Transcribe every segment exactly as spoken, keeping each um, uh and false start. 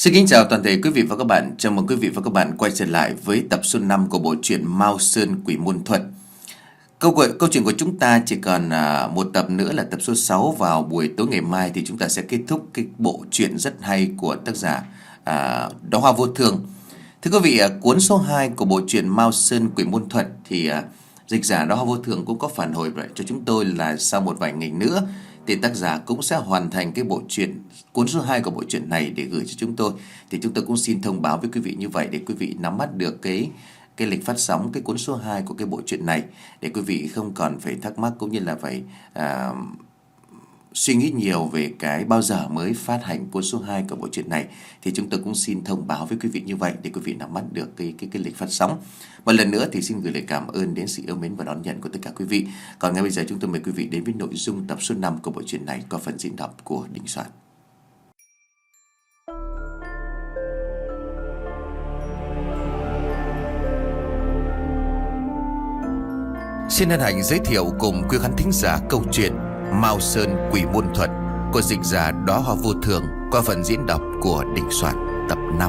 Xin kính chào toàn thể quý vị và các bạn. Chào mừng quý vị và các bạn quay trở lại với tập số năm của bộ truyện Mao Sơn Quỷ Môn Thuật. Câu, câu chuyện của chúng ta chỉ còn à, một tập nữa là tập số sáu. Vào buổi tối ngày mai thì chúng ta sẽ kết thúc cái bộ truyện rất hay của tác giả à, Đóa Hoa Vô Thường. Thưa quý vị, à, cuốn số hai của bộ truyện Mao Sơn Quỷ Môn Thuật thì à, dịch giả Đóa Hoa Vô Thường cũng có phản hồi lại cho chúng tôi là sau một vài ngày nữa thì tác giả cũng sẽ hoàn thành cái bộ truyện cuốn số hai của bộ truyện này để gửi cho chúng tôi. Thì chúng tôi cũng xin thông báo với quý vị như vậy để quý vị nắm bắt được cái cái lịch phát sóng cái cuốn số hai của cái bộ truyện này, để quý vị không còn phải thắc mắc cũng như là phải à, suy nghĩ nhiều về cái bao giờ mới phát hành cuốn số hai của bộ truyện này. Thì chúng tôi cũng xin thông báo với quý vị như vậy để quý vị nắm bắt được cái cái cái lịch phát sóng. Một lần nữa thì xin gửi lời cảm ơn đến sự yêu mến và đón nhận của tất cả quý vị. Còn ngay bây giờ chúng tôi mời quý vị đến với nội dung tập số năm của bộ truyện này qua phần diễn đọc của Đình Soạn. Xin hân hạnh giới thiệu cùng quý khán thính giả câu chuyện Mao Sơn Quỷ Môn Thuật của dịch giả Đóa Hoa Vô Thường qua phần diễn đọc của Đình Soạn tập năm.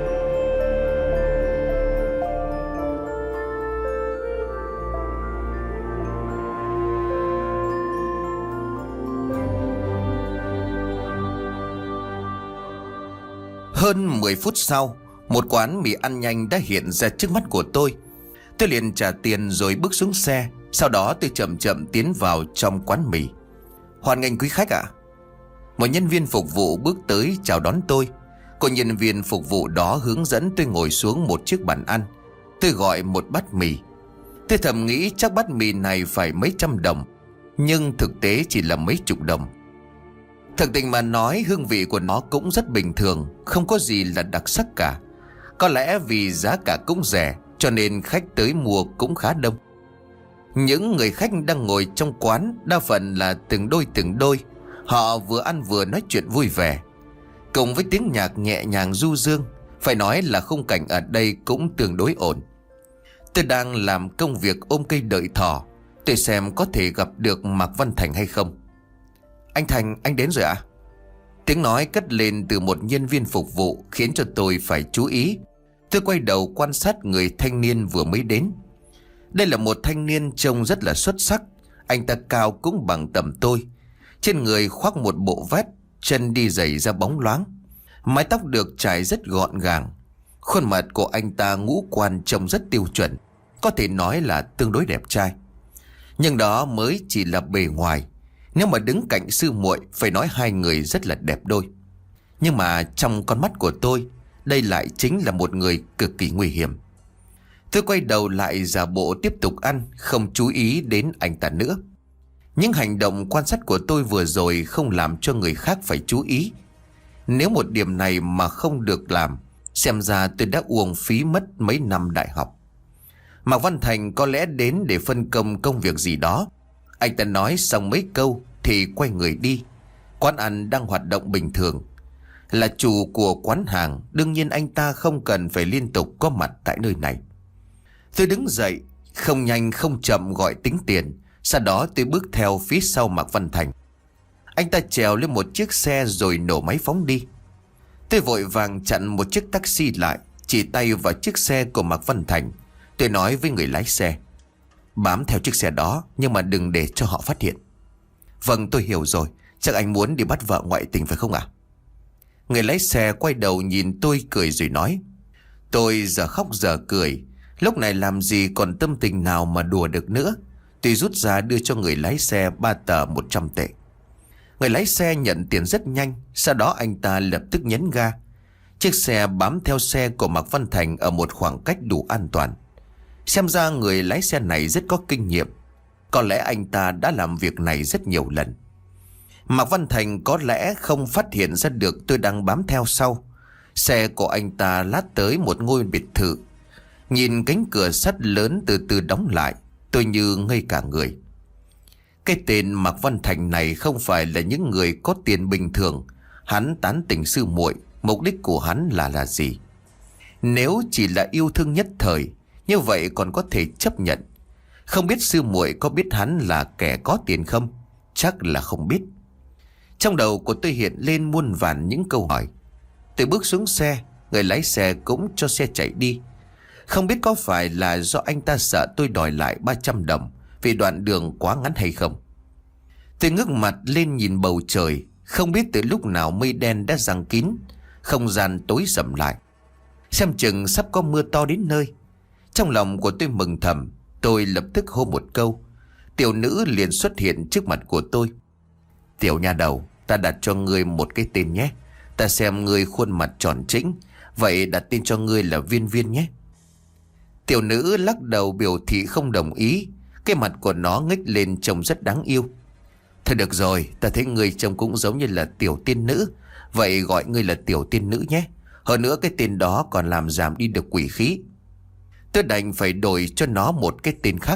Hơn mười phút sau, một quán mì ăn nhanh đã hiện ra trước mắt của tôi. Tôi liền trả tiền rồi bước xuống xe. Sau đó tôi chậm chậm tiến vào trong quán mì. Hoan nghênh quý khách ạ. Một nhân viên phục vụ bước tới chào đón tôi. Cô nhân viên phục vụ đó hướng dẫn tôi ngồi xuống một chiếc bàn ăn. Tôi gọi một bát mì. Tôi thầm nghĩ chắc bát mì này phải mấy trăm đồng, nhưng thực tế chỉ là mấy chục đồng. Thực tình mà nói, hương vị của nó cũng rất bình thường, không có gì là đặc sắc cả. Có lẽ vì giá cả cũng rẻ cho nên khách tới mua cũng khá đông. Những người khách đang ngồi trong quán đa phần là từng đôi từng đôi. Họ vừa ăn vừa nói chuyện vui vẻ, cùng với tiếng nhạc nhẹ nhàng du dương. Phải nói là khung cảnh ở đây cũng tương đối ổn. Tôi đang làm công việc ôm cây đợi thỏ. Tôi xem có thể gặp được Mạc Văn Thành hay không. Anh Thành, anh đến rồi ạ? À? Tiếng nói cất lên từ một nhân viên phục vụ khiến cho tôi phải chú ý. Tôi quay đầu quan sát người thanh niên vừa mới đến. Đây là một thanh niên trông rất là xuất sắc. Anh ta cao cũng bằng tầm tôi. Trên người khoác một bộ vest, chân đi giày da bóng loáng. Mái tóc được trải rất gọn gàng. Khuôn mặt của anh ta ngũ quan trông rất tiêu chuẩn, có thể nói là tương đối đẹp trai. Nhưng đó mới chỉ là bề ngoài. Nếu mà đứng cạnh sư muội, phải nói hai người rất là đẹp đôi. Nhưng mà trong con mắt của tôi, đây lại chính là một người cực kỳ nguy hiểm. Tôi quay đầu lại giả bộ tiếp tục ăn, không chú ý đến anh ta nữa. Những hành động quan sát của tôi vừa rồi không làm cho người khác phải chú ý. Nếu một điểm này mà không được làm, xem ra tôi đã uổng phí mất mấy năm đại học. Mạc Văn Thành có lẽ đến để phân công công việc gì đó. Anh ta nói xong mấy câu thì quay người đi. Quán ăn đang hoạt động bình thường. Là chủ của quán hàng, đương nhiên anh ta không cần phải liên tục có mặt tại nơi này. Tôi đứng dậy, không nhanh không chậm gọi tính tiền. Sau đó tôi bước theo phía sau Mạc Văn Thành. Anh ta trèo lên một chiếc xe rồi nổ máy phóng đi. Tôi vội vàng chặn một chiếc taxi lại, chỉ tay vào chiếc xe của Mạc Văn Thành. Tôi nói với người lái xe: bám theo chiếc xe đó, nhưng mà đừng để cho họ phát hiện. Vâng, tôi hiểu rồi. Chắc anh muốn đi bắt vợ ngoại tình phải không ạ? Người lái xe quay đầu nhìn tôi cười rồi nói. Tôi giờ khóc giờ cười, lúc này làm gì còn tâm tình nào mà đùa được nữa. Tôi rút ra đưa cho người lái xe ba tờ một trăm tệ. Người lái xe nhận tiền rất nhanh. Sau đó anh ta lập tức nhấn ga. Chiếc xe bám theo xe của Mạc Văn Thành ở một khoảng cách đủ an toàn. Xem ra người lái xe này rất có kinh nghiệm. Có lẽ anh ta đã làm việc này rất nhiều lần. Mạc Văn Thành có lẽ không phát hiện ra được tôi đang bám theo sau. Xe của anh ta lát tới một ngôi biệt thự. Nhìn cánh cửa sắt lớn từ từ đóng lại, tôi như ngây cả người. Cái tên Mạc Văn Thành này không phải là những người có tiền bình thường. Hắn tán tỉnh sư muội, mục đích của hắn là là gì? Nếu chỉ là yêu thương nhất thời, như vậy còn có thể chấp nhận. Không biết sư muội có biết hắn là kẻ có tiền không? Chắc là không biết. Trong đầu của tôi hiện lên muôn vàn những câu hỏi. Tôi bước xuống xe, người lái xe cũng cho xe chạy đi. Không biết có phải là do anh ta sợ tôi đòi lại ba trăm đồng vì đoạn đường quá ngắn hay không. Tôi ngước mặt lên nhìn bầu trời. Không biết từ lúc nào mây đen đã giăng kín, không gian tối sầm lại. Xem chừng sắp có mưa to đến nơi. Trong lòng của tôi mừng thầm. Tôi lập tức hô một câu. Tiểu nữ liền xuất hiện trước mặt của tôi. Tiểu nha đầu, ta đặt cho ngươi một cái tên nhé. Ta xem ngươi khuôn mặt tròn trĩnh, vậy đặt tên cho ngươi là Viên Viên nhé. Tiểu nữ lắc đầu biểu thị không đồng ý. Cái mặt của nó nghếch lên trông rất đáng yêu. Thôi được rồi, ta thấy ngươi trông cũng giống như là tiểu tiên nữ, vậy gọi ngươi là tiểu tiên nữ nhé. Hơn nữa cái tên đó còn làm giảm đi được quỷ khí. Tôi đành phải đổi cho nó một cái tên khác.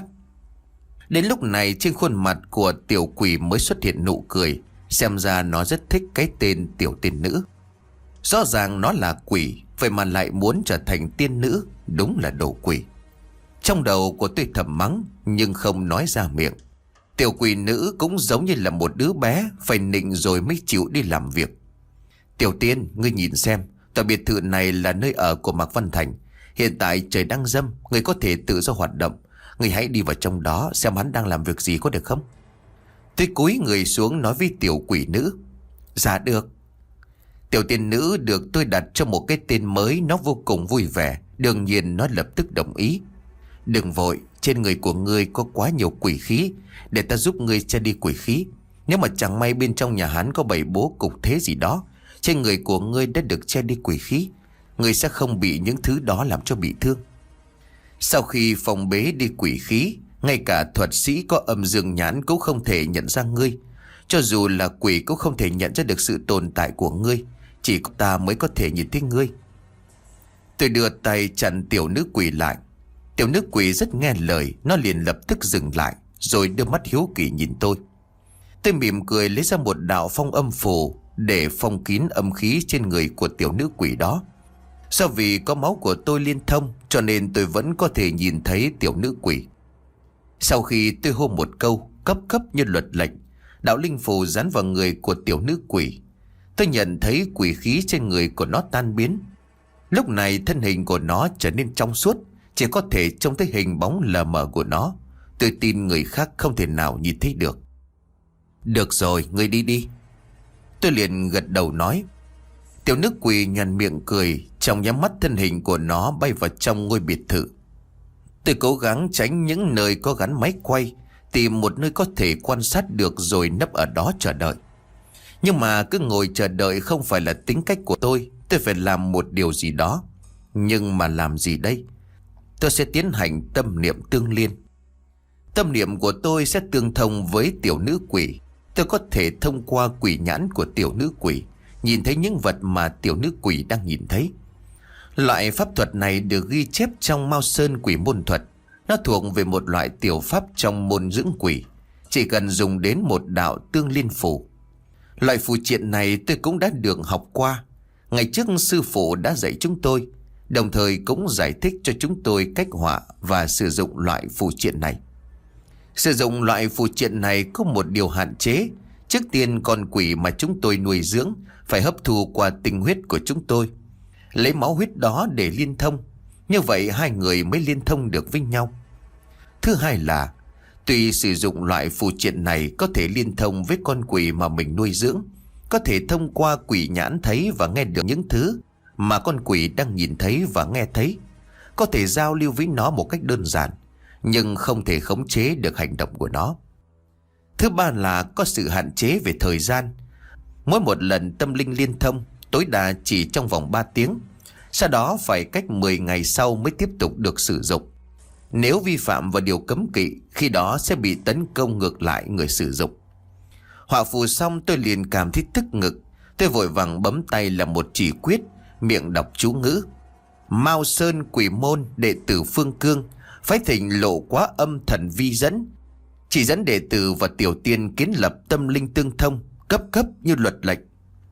Đến lúc này trên khuôn mặt của tiểu quỷ mới xuất hiện nụ cười. Xem ra nó rất thích cái tên tiểu tiên nữ. Rõ ràng nó là quỷ, vậy mà lại muốn trở thành tiên nữ. Đúng là đồ quỷ. Trong đầu của tôi thầm mắng, nhưng không nói ra miệng. Tiểu quỷ nữ cũng giống như là một đứa bé, phải nịnh rồi mới chịu đi làm việc. Tiểu tiên, ngươi nhìn xem, tòa biệt thự này là nơi ở của Mạc Văn Thành. Hiện tại trời đang râm, ngươi có thể tự do hoạt động. Ngươi hãy đi vào trong đó xem hắn đang làm việc gì có được không? Tôi cúi người xuống nói với tiểu quỷ nữ. Dạ được. Tiểu tiên nữ được tôi đặt cho một cái tên mới, nó vô cùng vui vẻ. Đương nhiên nó lập tức đồng ý. Đừng vội, trên người của ngươi có quá nhiều quỷ khí, để ta giúp ngươi che đi quỷ khí. Nếu mà chẳng may bên trong nhà hắn có bày bố cục thế gì đó, trên người của ngươi đã được che đi quỷ khí, ngươi sẽ không bị những thứ đó làm cho bị thương. Sau khi phòng bế đi quỷ khí, ngay cả thuật sĩ có âm dương nhãn cũng không thể nhận ra ngươi. Cho dù là quỷ cũng không thể nhận ra được sự tồn tại của ngươi. Chỉ có ta mới có thể nhìn thấy ngươi. Tôi đưa tay chặn tiểu nữ quỷ lại. Tiểu nữ quỷ rất nghe lời, nó liền lập tức dừng lại, rồi đưa mắt hiếu kỳ nhìn tôi. Tôi mỉm cười lấy ra một đạo phong âm phù để phong kín âm khí trên người của tiểu nữ quỷ đó. Do vì có máu của tôi liên thông, cho nên tôi vẫn có thể nhìn thấy tiểu nữ quỷ. Sau khi tôi hô một câu cấp cấp như luật lệnh, đạo linh phù dán vào người của tiểu nữ quỷ. Tôi nhận thấy quỷ khí trên người của nó tan biến. Lúc này thân hình của nó trở nên trong suốt, chỉ có thể trông thấy hình bóng lờ mờ của nó. Tôi tin người khác không thể nào nhìn thấy được. Được rồi, ngươi đi đi. Tôi liền gật đầu nói. Tiểu nữ quỷ nhàn miệng cười, trong nhắm mắt thân hình của nó bay vào trong ngôi biệt thự. Tôi cố gắng tránh những nơi có gắn máy quay, tìm một nơi có thể quan sát được rồi nấp ở đó chờ đợi. Nhưng mà cứ ngồi chờ đợi không phải là tính cách của tôi. Tôi phải làm một điều gì đó. Nhưng mà làm gì đây? Tôi sẽ tiến hành tâm niệm tương liên. Tâm niệm của tôi sẽ tương thông với tiểu nữ quỷ. Tôi có thể thông qua quỷ nhãn của tiểu nữ quỷ nhìn thấy những vật mà tiểu nữ quỷ đang nhìn thấy. Loại pháp thuật này được ghi chép trong Mao Sơn Quỷ Môn Thuật. Nó thuộc về một loại tiểu pháp trong môn dưỡng quỷ. Chỉ cần dùng đến một đạo tương liên phù. Loại phù triện này tôi cũng đã được học qua. Ngày trước sư phụ đã dạy chúng tôi, đồng thời cũng giải thích cho chúng tôi cách họa và sử dụng loại phù triện này. Sử dụng loại phù triện này có một điều hạn chế. Trước tiên con quỷ mà chúng tôi nuôi dưỡng phải hấp thu qua tinh huyết của chúng tôi, lấy máu huyết đó để liên thông. Như vậy hai người mới liên thông được với nhau. Thứ hai là tuy sử dụng loại phù triện này có thể liên thông với con quỷ mà mình nuôi dưỡng, có thể thông qua quỷ nhãn thấy và nghe được những thứ mà con quỷ đang nhìn thấy và nghe thấy, có thể giao lưu với nó một cách đơn giản, nhưng không thể khống chế được hành động của nó. Thứ ba là có sự hạn chế về thời gian. Mỗi một lần tâm linh liên thông tối đa chỉ trong vòng ba tiếng, sau đó phải cách mười ngày sau mới tiếp tục được sử dụng. Nếu vi phạm vào điều cấm kỵ, khi đó sẽ bị tấn công ngược lại người sử dụng. Họa phù xong tôi liền cảm thấy tức ngực. Tôi vội vàng bấm tay là một chỉ quyết, miệng đọc chú ngữ. Mao Sơn Quỷ Môn, đệ tử Phương Cương, phái thỉnh Lộ Quá Âm thần vi dẫn, chỉ dẫn đệ tử và tiểu tiên kiến lập tâm linh tương thông, cấp cấp như luật lệnh.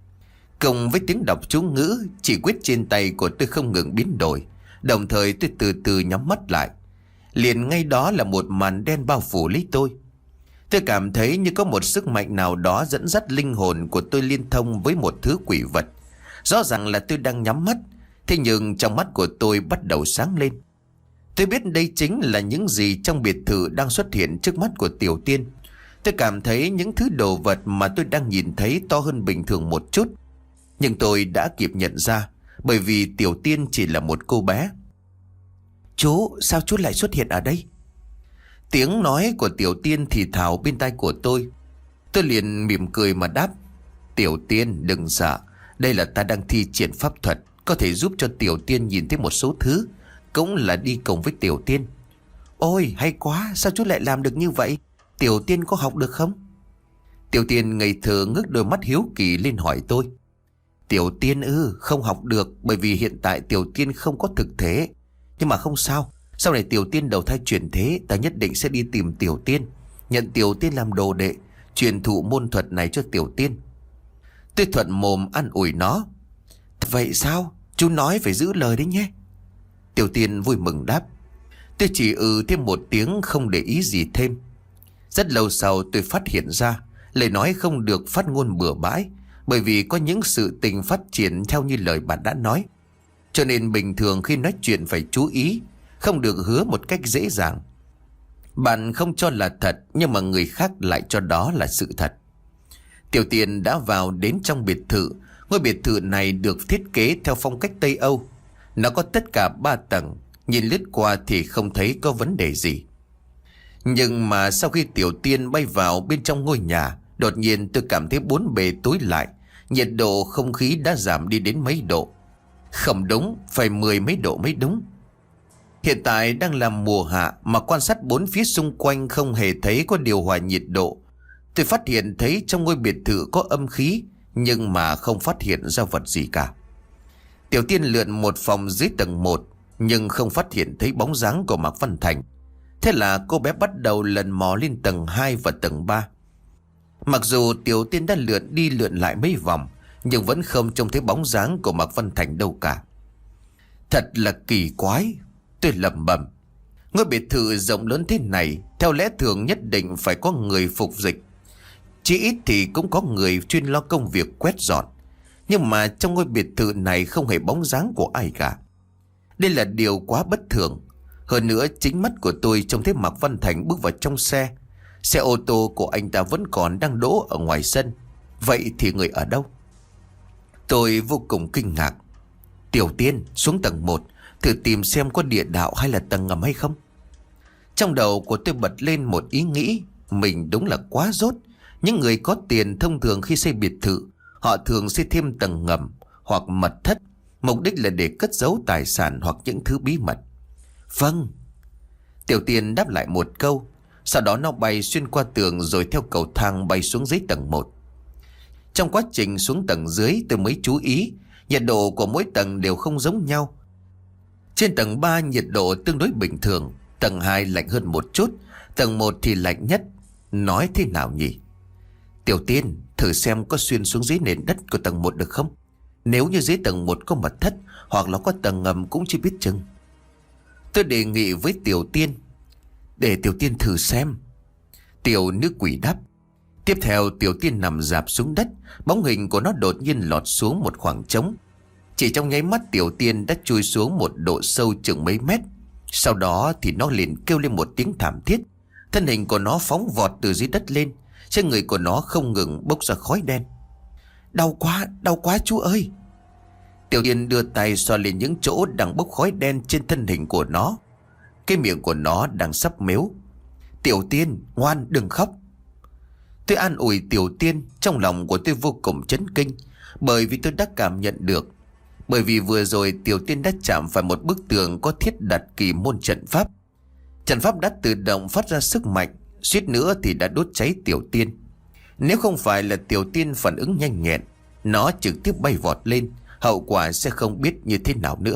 Cùng với tiếng đọc chú ngữ, chỉ quyết trên tay của tôi không ngừng biến đổi. Đồng thời tôi từ từ nhắm mắt lại. Liền ngay đó là một màn đen bao phủ lấy tôi. Tôi cảm thấy như có một sức mạnh nào đó dẫn dắt linh hồn của tôi liên thông với một thứ quỷ vật. Rõ ràng là tôi đang nhắm mắt, thế nhưng trong mắt của tôi bắt đầu sáng lên. Tôi biết đây chính là những gì trong biệt thự đang xuất hiện trước mắt của Tiểu Tiên. Tôi cảm thấy những thứ đồ vật mà tôi đang nhìn thấy to hơn bình thường một chút. Nhưng tôi đã kịp nhận ra, bởi vì Tiểu Tiên chỉ là một cô bé. Chú, sao chú lại xuất hiện ở đây? Tiếng nói của Tiểu Tiên thì thào bên tai của tôi. Tôi liền mỉm cười mà đáp. Tiểu Tiên đừng sợ, đây là ta đang thi triển pháp thuật, có thể giúp cho Tiểu Tiên nhìn thấy một số thứ, cũng là đi cùng với Tiểu Tiên. Ôi hay quá, sao chú lại làm được như vậy? Tiểu Tiên có học được không? Tiểu Tiên ngây thơ ngước đôi mắt hiếu kỳ lên hỏi tôi. Tiểu Tiên ư? Không học được, bởi vì hiện tại Tiểu Tiên không có thực thể. Nhưng mà không sao, sau này Tiểu Tiên đầu thai chuyển thế, ta nhất định sẽ đi tìm Tiểu Tiên, nhận Tiểu Tiên làm đồ đệ, truyền thụ môn thuật này cho Tiểu Tiên. Tôi thuận mồm an ủi nó. Vậy sao? Chú nói phải giữ lời đấy nhé. Tiểu Tiên vui mừng đáp. Tôi chỉ ừ thêm một tiếng, không để ý gì thêm. Rất lâu sau tôi phát hiện ra lời nói không được phát ngôn bừa bãi, bởi vì có những sự tình phát triển theo như lời bạn đã nói. Cho nên bình thường khi nói chuyện phải chú ý, không được hứa một cách dễ dàng. Bạn không cho là thật, nhưng mà người khác lại cho đó là sự thật. Tiểu Tiên đã vào đến trong biệt thự. Ngôi biệt thự này được thiết kế theo phong cách Tây Âu. Nó có tất cả ba tầng, nhìn lướt qua thì không thấy có vấn đề gì. Nhưng mà sau khi Tiểu Tiên bay vào bên trong ngôi nhà, đột nhiên tôi cảm thấy bốn bề tối lại. Nhiệt độ không khí đã giảm đi đến mấy độ. Không đúng, phải mười mấy độ mới đúng. Hiện tại đang là mùa hạ, mà quan sát bốn phía xung quanh không hề thấy có điều hòa nhiệt độ. Tôi phát hiện thấy trong ngôi biệt thự có âm khí, nhưng mà không phát hiện ra vật gì cả. Tiểu Tiên lượn một phòng dưới tầng một, nhưng không phát hiện thấy bóng dáng của Mạc Văn Thành. Thế là cô bé bắt đầu lần mò lên tầng hai và tầng ba. Mặc dù Tiểu Tiên đã lượn đi lượn lại mấy vòng, nhưng vẫn không trông thấy bóng dáng của Mạc Văn Thành đâu cả. Thật là kỳ quái, tôi lẩm bẩm. Ngôi biệt thự rộng lớn thế này, theo lẽ thường nhất định phải có người phục dịch. Chỉ ít thì cũng có người chuyên lo công việc quét dọn. Nhưng mà trong ngôi biệt thự này không hề bóng dáng của ai cả. Đây là điều quá bất thường. Hơn nữa chính mắt của tôi trông thấy Mạc Văn Thành bước vào trong xe. Xe ô tô của anh ta vẫn còn đang đỗ ở ngoài sân. Vậy thì người ở đâu? Tôi vô cùng kinh ngạc. Tiểu Tiên, xuống tầng một, thử tìm xem có địa đạo hay là tầng ngầm hay không. Trong đầu của tôi bật lên một ý nghĩ. Mình đúng là quá dốt. Những người có tiền thông thường khi xây biệt thự, họ thường xây thêm tầng ngầm hoặc mật thất, mục đích là để cất giấu tài sản hoặc những thứ bí mật. Vâng. Tiểu Tiên đáp lại một câu. Sau đó nó bay xuyên qua tường rồi theo cầu thang bay xuống dưới tầng một. Trong quá trình xuống tầng dưới tôi mới chú ý nhiệt độ của mỗi tầng đều không giống nhau. Trên tầng ba nhiệt độ tương đối bình thường, tầng hai lạnh hơn một chút, tầng một thì lạnh nhất. Nói thế nào nhỉ? Tiểu Tiên, thử xem có xuyên xuống dưới nền đất của tầng một được không? Nếu như dưới tầng một có mật thất hoặc là có tầng ngầm cũng chưa biết chừng. Tôi đề nghị với Tiểu Tiên. Để Tiểu Tiên thử xem. Tiểu nữ quỷ đáp. Tiếp theo Tiểu Tiên nằm rạp xuống đất. Bóng hình của nó đột nhiên lọt xuống một khoảng trống. Chỉ trong nháy mắt Tiểu Tiên đã chui xuống một độ sâu chừng mấy mét. Sau đó thì nó liền kêu lên một tiếng thảm thiết. Thân hình của nó phóng vọt từ dưới đất lên. Trên người của nó không ngừng bốc ra khói đen. Đau quá, đau quá chú ơi. Tiểu Tiên đưa tay xoa lên những chỗ đang bốc khói đen trên thân hình của nó. Cái miệng của nó đang sắp mếu. Tiểu Tiên, ngoan đừng khóc. Tôi an ủi Tiểu Tiên. Trong lòng của tôi vô cùng chấn kinh, bởi vì tôi đã cảm nhận được. Bởi vì vừa rồi Tiểu Tiên đã chạm phải một bức tường có thiết đặt kỳ môn trận pháp. Trận pháp đã tự động phát ra sức mạnh, suýt nữa thì đã đốt cháy Tiểu Tiên. Nếu không phải là Tiểu Tiên phản ứng nhanh nhẹn, nó trực tiếp bay vọt lên, hậu quả sẽ không biết như thế nào nữa.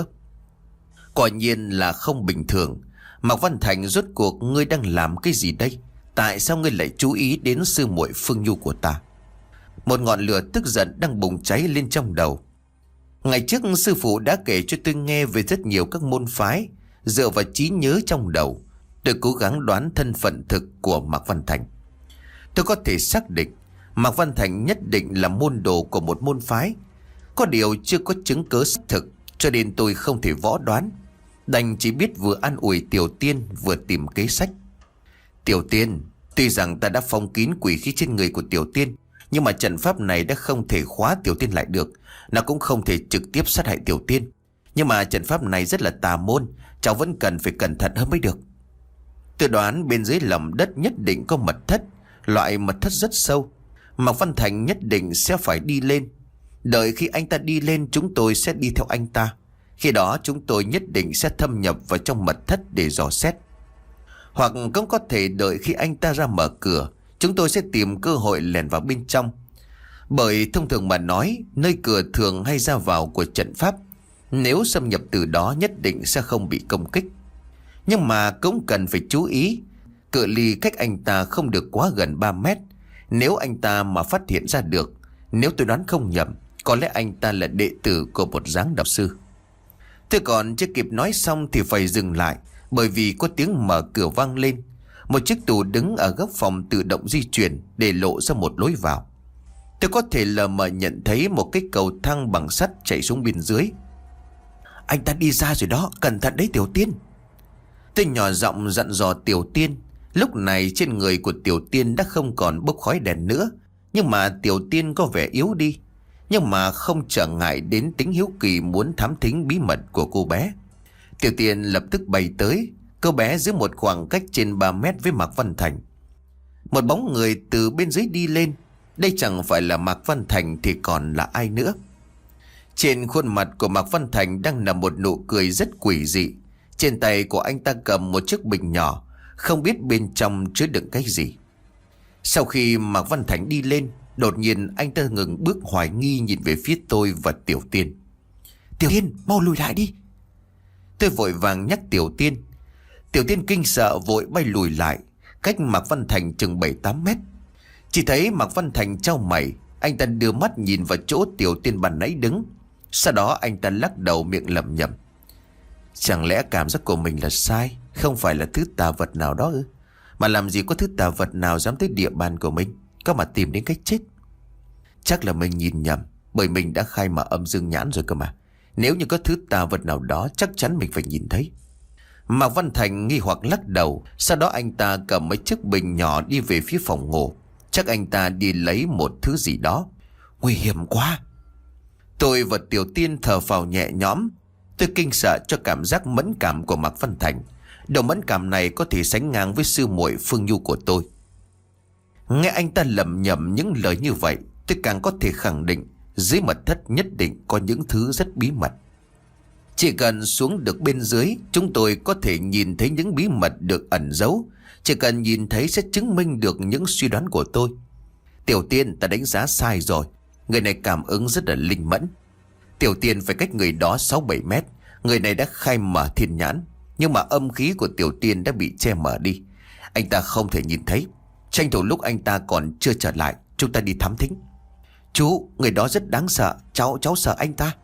Quả nhiên là không bình thường. Mạc Văn Thành, rốt cuộc ngươi đang làm cái gì đây? Tại sao ngươi lại chú ý đến sư muội Phương Nhu của ta? Một ngọn lửa tức giận đang bùng cháy lên trong đầu. Ngày trước sư phụ đã kể cho tôi nghe về rất nhiều các môn phái. Dựa vào trí nhớ trong đầu, tôi cố gắng đoán thân phận thực của Mạc Văn Thành. Tôi có thể xác định Mạc Văn Thành nhất định là môn đồ của một môn phái. Có điều chưa có chứng cứ xác thực, cho nên tôi không thể võ đoán. Đành chỉ biết vừa an ủi Tiểu Tiên vừa tìm kế sách. Tiểu Tiên, tuy rằng ta đã phong kín quỷ khí trên người của Tiểu Tiên, nhưng mà trận pháp này đã không thể khóa Tiểu Tiên lại được. Nó cũng không thể trực tiếp sát hại Tiểu Tiên. Nhưng mà trận pháp này rất là tà môn, cháu vẫn cần phải cẩn thận hơn mới được. Tôi đoán bên dưới lòng đất nhất định có mật thất, loại mật thất rất sâu. Mạc Văn Thành nhất định sẽ phải đi lên. Đợi khi anh ta đi lên, chúng tôi sẽ đi theo anh ta. Khi đó chúng tôi nhất định sẽ thâm nhập vào trong mật thất để dò xét. Hoặc cũng có thể đợi khi anh ta ra mở cửa, chúng tôi sẽ tìm cơ hội lẻn vào bên trong. Bởi thông thường mà nói, nơi cửa thường hay ra vào của trận pháp, nếu xâm nhập từ đó nhất định sẽ không bị công kích. Nhưng mà cũng cần phải chú ý, cự ly cách anh ta không được quá gần ba mét. Nếu anh ta mà phát hiện ra được, nếu tôi đoán không nhầm, có lẽ anh ta là đệ tử của một giáng đạo sư. Tôi còn chưa kịp nói xong thì phải dừng lại, bởi vì có tiếng mở cửa vang lên. Một chiếc tủ đứng ở góc phòng tự động di chuyển để lộ ra một lối vào. Tôi có thể lờ mờ nhận thấy một cái cầu thang bằng sắt chạy xuống bên dưới. Anh ta đi ra rồi đó, cẩn thận đấy Tiểu Tiên. Tôi nhỏ giọng dặn dò Tiểu Tiên. Lúc này trên người của Tiểu Tiên đã không còn bốc khói đèn nữa, nhưng mà Tiểu Tiên có vẻ yếu đi. Nhưng mà không trở ngại đến tính hiếu kỳ muốn thám thính bí mật của cô bé. Tiểu Tiên lập tức bay tới. Cô bé giữ một khoảng cách trên ba mét với Mạc Văn Thành. Một bóng người từ bên dưới đi lên. Đây chẳng phải là Mạc Văn Thành thì còn là ai nữa. Trên khuôn mặt của Mạc Văn Thành đang nằm một nụ cười rất quỷ dị. Trên tay của anh ta cầm một chiếc bình nhỏ, không biết bên trong chứa đựng cái gì. Sau khi Mạc Văn Thành đi lên, đột nhiên anh ta ngừng bước hoài nghi nhìn về phía tôi và Tiểu Tiên. Tiểu Tiên, mau lùi lại đi. Tôi vội vàng nhắc Tiểu Tiên. Tiểu Tiên kinh sợ vội bay lùi lại, cách Mạc Văn Thành chừng bảy tám mét. Chỉ thấy Mạc Văn Thành chau mày, anh ta đưa mắt nhìn vào chỗ Tiểu Tiên ban nãy đứng. Sau đó anh ta lắc đầu miệng lẩm nhẩm. Chẳng lẽ cảm giác của mình là sai, không phải là thứ tà vật nào đó ư? Mà làm gì có thứ tà vật nào dám tới địa bàn của mình, có mà tìm đến cách chết. Chắc là mình nhìn nhầm, bởi mình đã khai mở âm dương nhãn rồi cơ mà. Nếu như có thứ tà vật nào đó, chắc chắn mình phải nhìn thấy. Mạc Văn Thành nghi hoặc lắc đầu. Sau đó anh ta cầm mấy chiếc bình nhỏ đi về phía phòng ngủ. Chắc anh ta đi lấy một thứ gì đó. Nguy hiểm quá. Tôi và Tiểu Tiên thở phào nhẹ nhõm. Tôi kinh sợ cho cảm giác mẫn cảm của Mạc Văn Thành. Độ mẫn cảm này có thể sánh ngang với sư muội Phương Nhu của tôi. Nghe anh ta lẩm nhẩm những lời như vậy, tôi càng có thể khẳng định dưới mật thất nhất định có những thứ rất bí mật. Chỉ cần xuống được bên dưới, chúng tôi có thể nhìn thấy những bí mật được ẩn giấu. Chỉ cần nhìn thấy sẽ chứng minh được những suy đoán của tôi. Tiểu Tiên, ta đánh giá sai rồi. Người này cảm ứng rất là linh mẫn. Tiểu Tiên phải cách người đó sáu bảy mét. Người này đã khai mở thiên nhãn, nhưng mà âm khí của Tiểu Tiên đã bị che mở đi. Anh ta không thể nhìn thấy. Tranh thủ lúc anh ta còn chưa trở lại, chúng ta đi thám thính. Chú, người đó rất đáng sợ. Cháu, cháu sợ anh ta.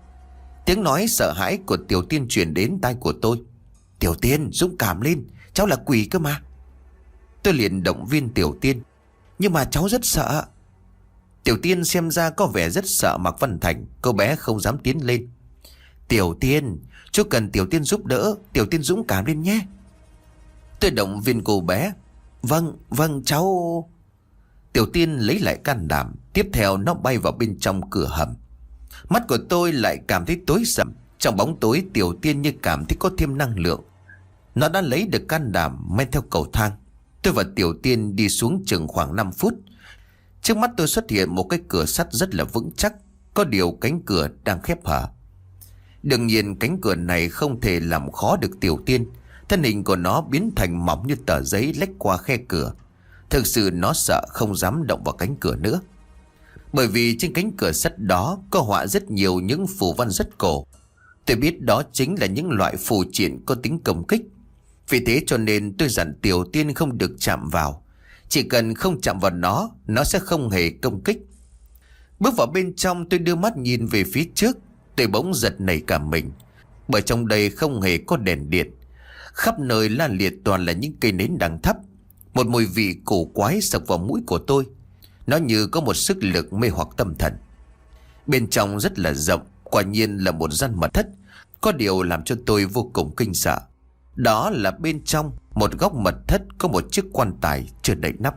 Tiếng nói sợ hãi của Tiểu Tiên truyền đến tai của tôi. Tiểu Tiên, dũng cảm lên, cháu là quỷ cơ mà. Tôi liền động viên Tiểu Tiên. Nhưng mà cháu rất sợ. Tiểu Tiên xem ra có vẻ rất sợ Mạc Văn Thành. Cô bé không dám tiến lên. Tiểu Tiên, chú cần Tiểu Tiên giúp đỡ. Tiểu Tiên dũng cảm lên nhé. Tôi động viên cô bé. Vâng, vâng cháu. Tiểu Tiên lấy lại can đảm. Tiếp theo nó bay vào bên trong cửa hầm. Mắt của tôi lại cảm thấy tối sầm. Trong bóng tối Tiểu Tiên như cảm thấy có thêm năng lượng. Nó đã lấy được can đảm men theo cầu thang. Tôi và Tiểu Tiên đi xuống chừng khoảng năm phút. Trước mắt tôi xuất hiện một cái cửa sắt rất là vững chắc. Có điều cánh cửa đang khép hở. Đương nhiên cánh cửa này không thể làm khó được Tiểu Tiên. Thân hình của nó biến thành mỏng như tờ giấy lách qua khe cửa. Thực sự nó sợ không dám động vào cánh cửa nữa. Bởi vì trên cánh cửa sắt đó có họa rất nhiều những phù văn rất cổ. Tôi biết đó chính là những loại phù triện có tính công kích. Vì thế cho nên tôi dặn Tiểu Tiên không được chạm vào. Chỉ cần không chạm vào nó, nó sẽ không hề công kích. Bước vào bên trong, tôi đưa mắt nhìn về phía trước. Tôi bỗng giật nảy cả mình. Bởi trong đây không hề có đèn điện. Khắp nơi la liệt toàn là những cây nến đằng thấp. Một mùi vị cổ quái sộc vào mũi của tôi. Nó như có một sức lực mê hoặc tâm thần. Bên trong rất là rộng, quả nhiên là một gian mật thất. Có điều làm cho tôi vô cùng kinh sợ, đó là bên trong một góc mật thất có một chiếc quan tài chưa đậy nắp.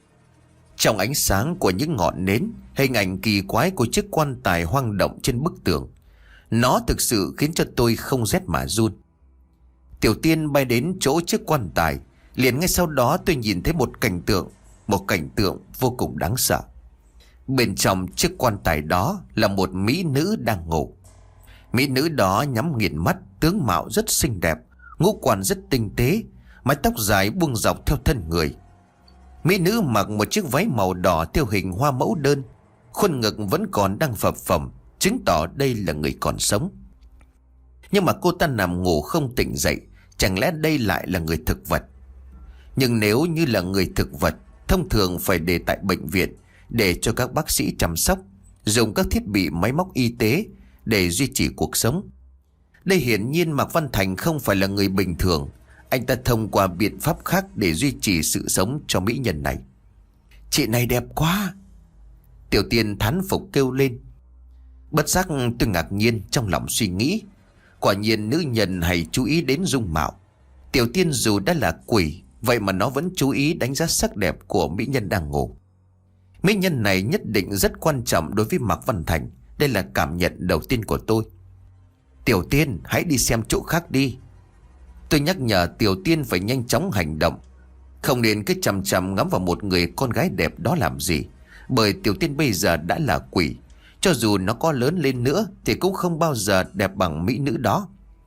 Trong ánh sáng của những ngọn nến, hình ảnh kỳ quái của chiếc quan tài hoang động trên bức tường, nó thực sự khiến cho tôi không rét mà run. Tiểu Tiên bay đến chỗ chiếc quan tài, liền ngay sau đó tôi nhìn thấy một cảnh tượng, một cảnh tượng vô cùng đáng sợ. Bên trong chiếc quan tài đó là một mỹ nữ đang ngủ. Mỹ nữ đó nhắm nghiền mắt, tướng mạo rất xinh đẹp, ngũ quan rất tinh tế, mái tóc dài buông dọc theo thân người. Mỹ nữ mặc một chiếc váy màu đỏ theo hình hoa mẫu đơn, khuôn ngực vẫn còn đang phập phồng, chứng tỏ đây là người còn sống. Nhưng mà cô ta nằm ngủ không tỉnh dậy, chẳng lẽ đây lại là người thực vật? Nhưng nếu như là người thực vật, thông thường phải để tại bệnh viện để cho các bác sĩ chăm sóc, dùng các thiết bị máy móc y tế để duy trì cuộc sống. Đây hiển nhiên Mạc Văn Thành không phải là người bình thường. Anh ta thông qua biện pháp khác để duy trì sự sống cho mỹ nhân này. Chị này đẹp quá, Tiểu Tiên thán phục kêu lên. Bất giác tôi ngạc nhiên, trong lòng suy nghĩ, quả nhiên nữ nhân hay chú ý đến dung mạo. Tiểu Tiên dù đã là quỷ, vậy mà nó vẫn chú ý đánh giá sắc đẹp của mỹ nhân đang ngủ. Mỹ nhân này nhất định rất quan trọng đối với Mạc Văn Thành. Đây là cảm nhận đầu tiên của tôi. Tiểu Tiên, hãy đi xem chỗ khác đi. Tôi nhắc nhở Tiểu Tiên phải nhanh chóng hành động, không nên cứ chằm chằm ngắm vào một người con gái đẹp đó làm gì. Bởi Tiểu Tiên bây giờ đã là quỷ, cho dù nó có lớn lên nữa thì cũng không bao giờ đẹp bằng mỹ nữ đó.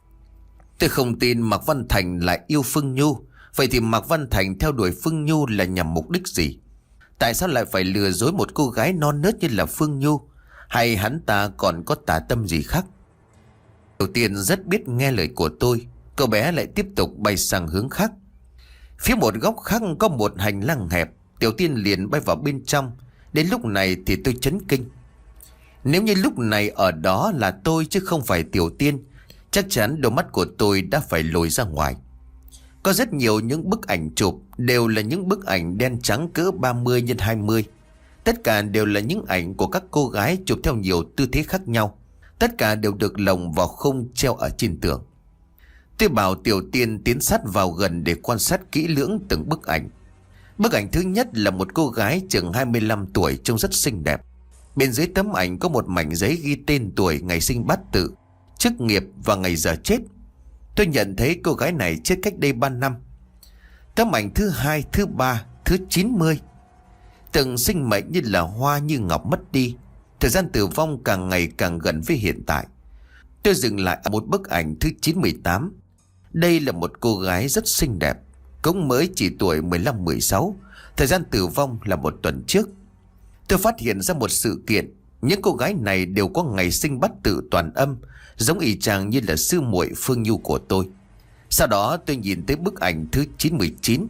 Tôi không tin Mạc Văn Thành lại yêu Phương Nhu. Vậy thì Mạc Văn Thành theo đuổi Phương Nhu là nhằm mục đích gì? Tại sao lại phải lừa dối một cô gái non nớt như là Phương Nhu? Hay hắn ta còn có tà tâm gì khác? Tiểu Tiên rất biết nghe lời của tôi. Cậu bé lại tiếp tục bay sang hướng khác. Phía một góc khác có một hành lang hẹp. Tiểu Tiên liền bay vào bên trong. Đến lúc này thì tôi chấn kinh. Nếu như lúc này ở đó là tôi chứ không phải Tiểu Tiên, chắc chắn đôi mắt của tôi đã phải lồi ra ngoài. Có rất nhiều những bức ảnh chụp, đều là những bức ảnh đen trắng cỡ ba mươi nhân hai mươi. Tất cả đều là những ảnh của các cô gái chụp theo nhiều tư thế khác nhau. Tất cả đều được lồng vào khung treo ở trên tường. Tôi bảo Tiểu Tiên tiến sát vào gần để quan sát kỹ lưỡng từng bức ảnh. Bức ảnh thứ nhất là một cô gái chừng hai mươi lăm tuổi, trông rất xinh đẹp. Bên dưới tấm ảnh có một mảnh giấy ghi tên tuổi, ngày sinh bát tự, chức nghiệp và ngày giờ chết. Tôi nhận thấy cô gái này chết cách đây ba năm. Tấm ảnh thứ hai, thứ ba, thứ chín mươi. Từng sinh mệnh như là hoa như ngọc mất đi. Thời gian tử vong càng ngày càng gần với hiện tại. Tôi dừng lại ở một bức ảnh thứ chín mươi tám. Đây là một cô gái rất xinh đẹp, cũng mới chỉ tuổi mười lăm mười sáu. Thời gian tử vong là một tuần trước. Tôi phát hiện ra một sự kiện. Những cô gái này đều có ngày sinh bát tự toàn âm, giống y chang như là sư muội Phương Nhu của tôi. Sau đó tôi nhìn tới bức ảnh thứ chín mươi chín.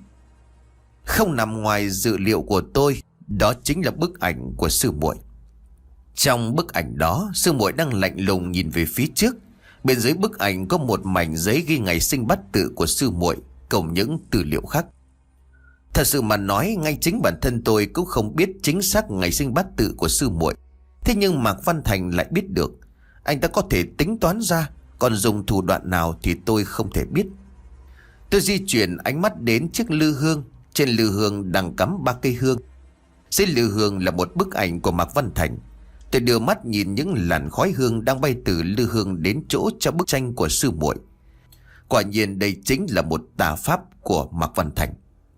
Không nằm ngoài dự liệu của tôi, đó chính là bức ảnh của sư muội. Trong bức ảnh đó, sư muội đang lạnh lùng nhìn về phía trước. Bên dưới bức ảnh có một mảnh giấy ghi ngày sinh bát tự của sư muội, cùng những tư liệu khác. Thật sự mà nói, ngay chính bản thân tôi cũng không biết chính xác ngày sinh bát tự của sư muội. Thế nhưng Mạc Văn Thành lại biết được. Anh ta có thể tính toán ra, còn dùng thủ đoạn nào thì tôi không thể biết. Tôi di chuyển ánh mắt đến chiếc lư hương. Trên lư hương đang cắm ba cây hương. Dưới lư hương là một bức ảnh của Mạc Văn Thành. Tôi đưa mắt nhìn những làn khói hương đang bay từ lư hương đến chỗ cho bức tranh của sư muội. Quả nhiên đây chính là một tà pháp của Mạc Văn Thành.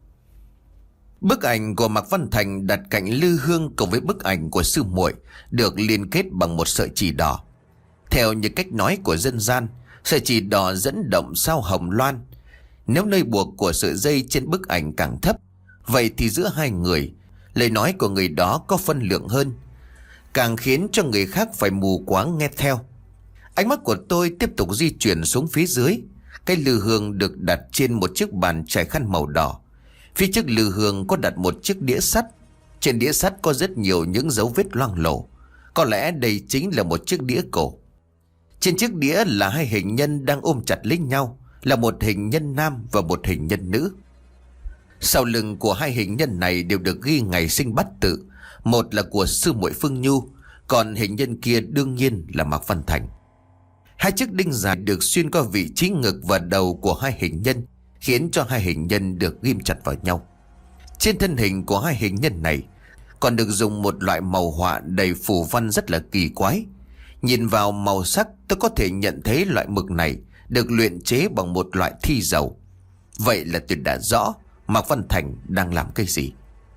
Bức ảnh của Mạc Văn Thành đặt cạnh lư hương cùng với bức ảnh của sư muội được liên kết bằng một sợi chỉ đỏ. Theo như cách nói của dân gian, sợi chỉ đỏ dẫn động sao hồng loan. Nếu nơi buộc của sợi dây trên bức ảnh càng thấp, vậy thì giữa hai người, lời nói của người đó có phân lượng hơn, càng khiến cho người khác phải mù quáng nghe theo. Ánh mắt của tôi tiếp tục di chuyển xuống phía dưới. Cái lư hương được đặt trên một chiếc bàn trải khăn màu đỏ. Phía trước lư hương có đặt một chiếc đĩa sắt. Trên đĩa sắt có rất nhiều những dấu vết loang lổ. Có lẽ đây chính là một chiếc đĩa cổ. Trên chiếc đĩa là hai hình nhân đang ôm chặt lấy nhau, là một hình nhân nam và một hình nhân nữ. Sau lưng của hai hình nhân này đều được ghi ngày sinh bát tự. Một là của sư muội Phương Nhu, Còn hình nhân kia đương nhiên là Mạc Văn Thành. Hai chiếc đinh dài được xuyên qua vị trí ngực và đầu của hai hình nhân, khiến cho hai hình nhân được ghim chặt vào nhau. Trên thân hình của hai hình nhân này còn được dùng một loại màu họa đầy phù văn rất là kỳ quái. Nhìn vào màu sắc, tôi có thể nhận thấy loại mực này được luyện chế bằng một loại thi dầu. Vậy là tôi đã rõ Mạc Văn Thành đang làm cái gì.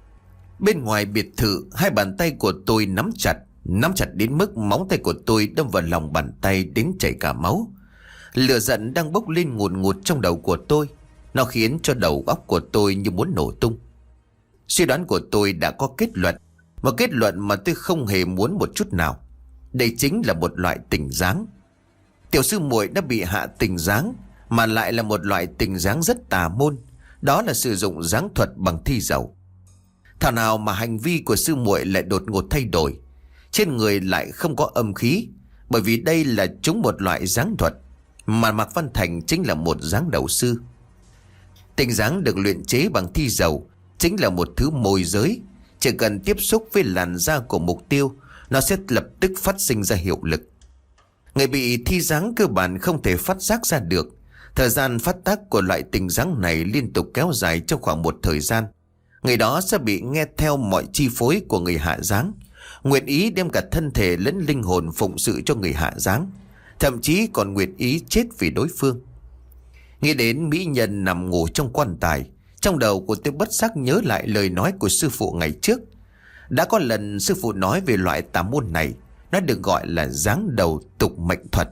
Bên ngoài biệt thự, hai bàn tay của tôi nắm chặt, nắm chặt đến mức móng tay của tôi đâm vào lòng bàn tay đến chảy cả máu. Lửa giận đang bốc lên ngùn ngụt trong đầu của tôi. Nó khiến cho đầu óc của tôi như muốn nổ tung. Suy đoán của tôi đã có kết luận, một kết luận mà tôi không hề muốn một chút nào. Đây chính là một loại tình giáng. Tiểu sư muội đã bị hạ tình giáng, mà lại là một loại tình giáng rất tà môn. Đó là sử dụng giáng thuật bằng thi dầu. Thảo nào mà hành vi của sư muội lại đột ngột thay đổi, trên người lại không có âm khí, bởi vì đây là chúng một loại giáng thuật, mà Mạc Văn Thành chính là một giáng đầu sư. Tình giáng được luyện chế bằng thi dầu chính là một thứ môi giới. Chỉ cần tiếp xúc với làn da của mục tiêu, nó sẽ lập tức phát sinh ra hiệu lực. Người bị thi giáng cơ bản không thể phát giác ra được. Thời gian phát tác của loại tình giáng này liên tục kéo dài trong khoảng một thời gian. Người đó sẽ bị nghe theo mọi chi phối của người hạ giáng, nguyện ý đem cả thân thể lẫn linh hồn phụng sự cho người hạ giáng, thậm chí còn nguyện ý chết vì đối phương. Nghĩ đến mỹ nhân nằm ngủ trong quan tài, trong đầu của tôi bất giác nhớ lại lời nói của sư phụ ngày trước. Đã có lần sư phụ nói về loại tà môn này, nó được gọi là giáng đầu tục mệnh thuật.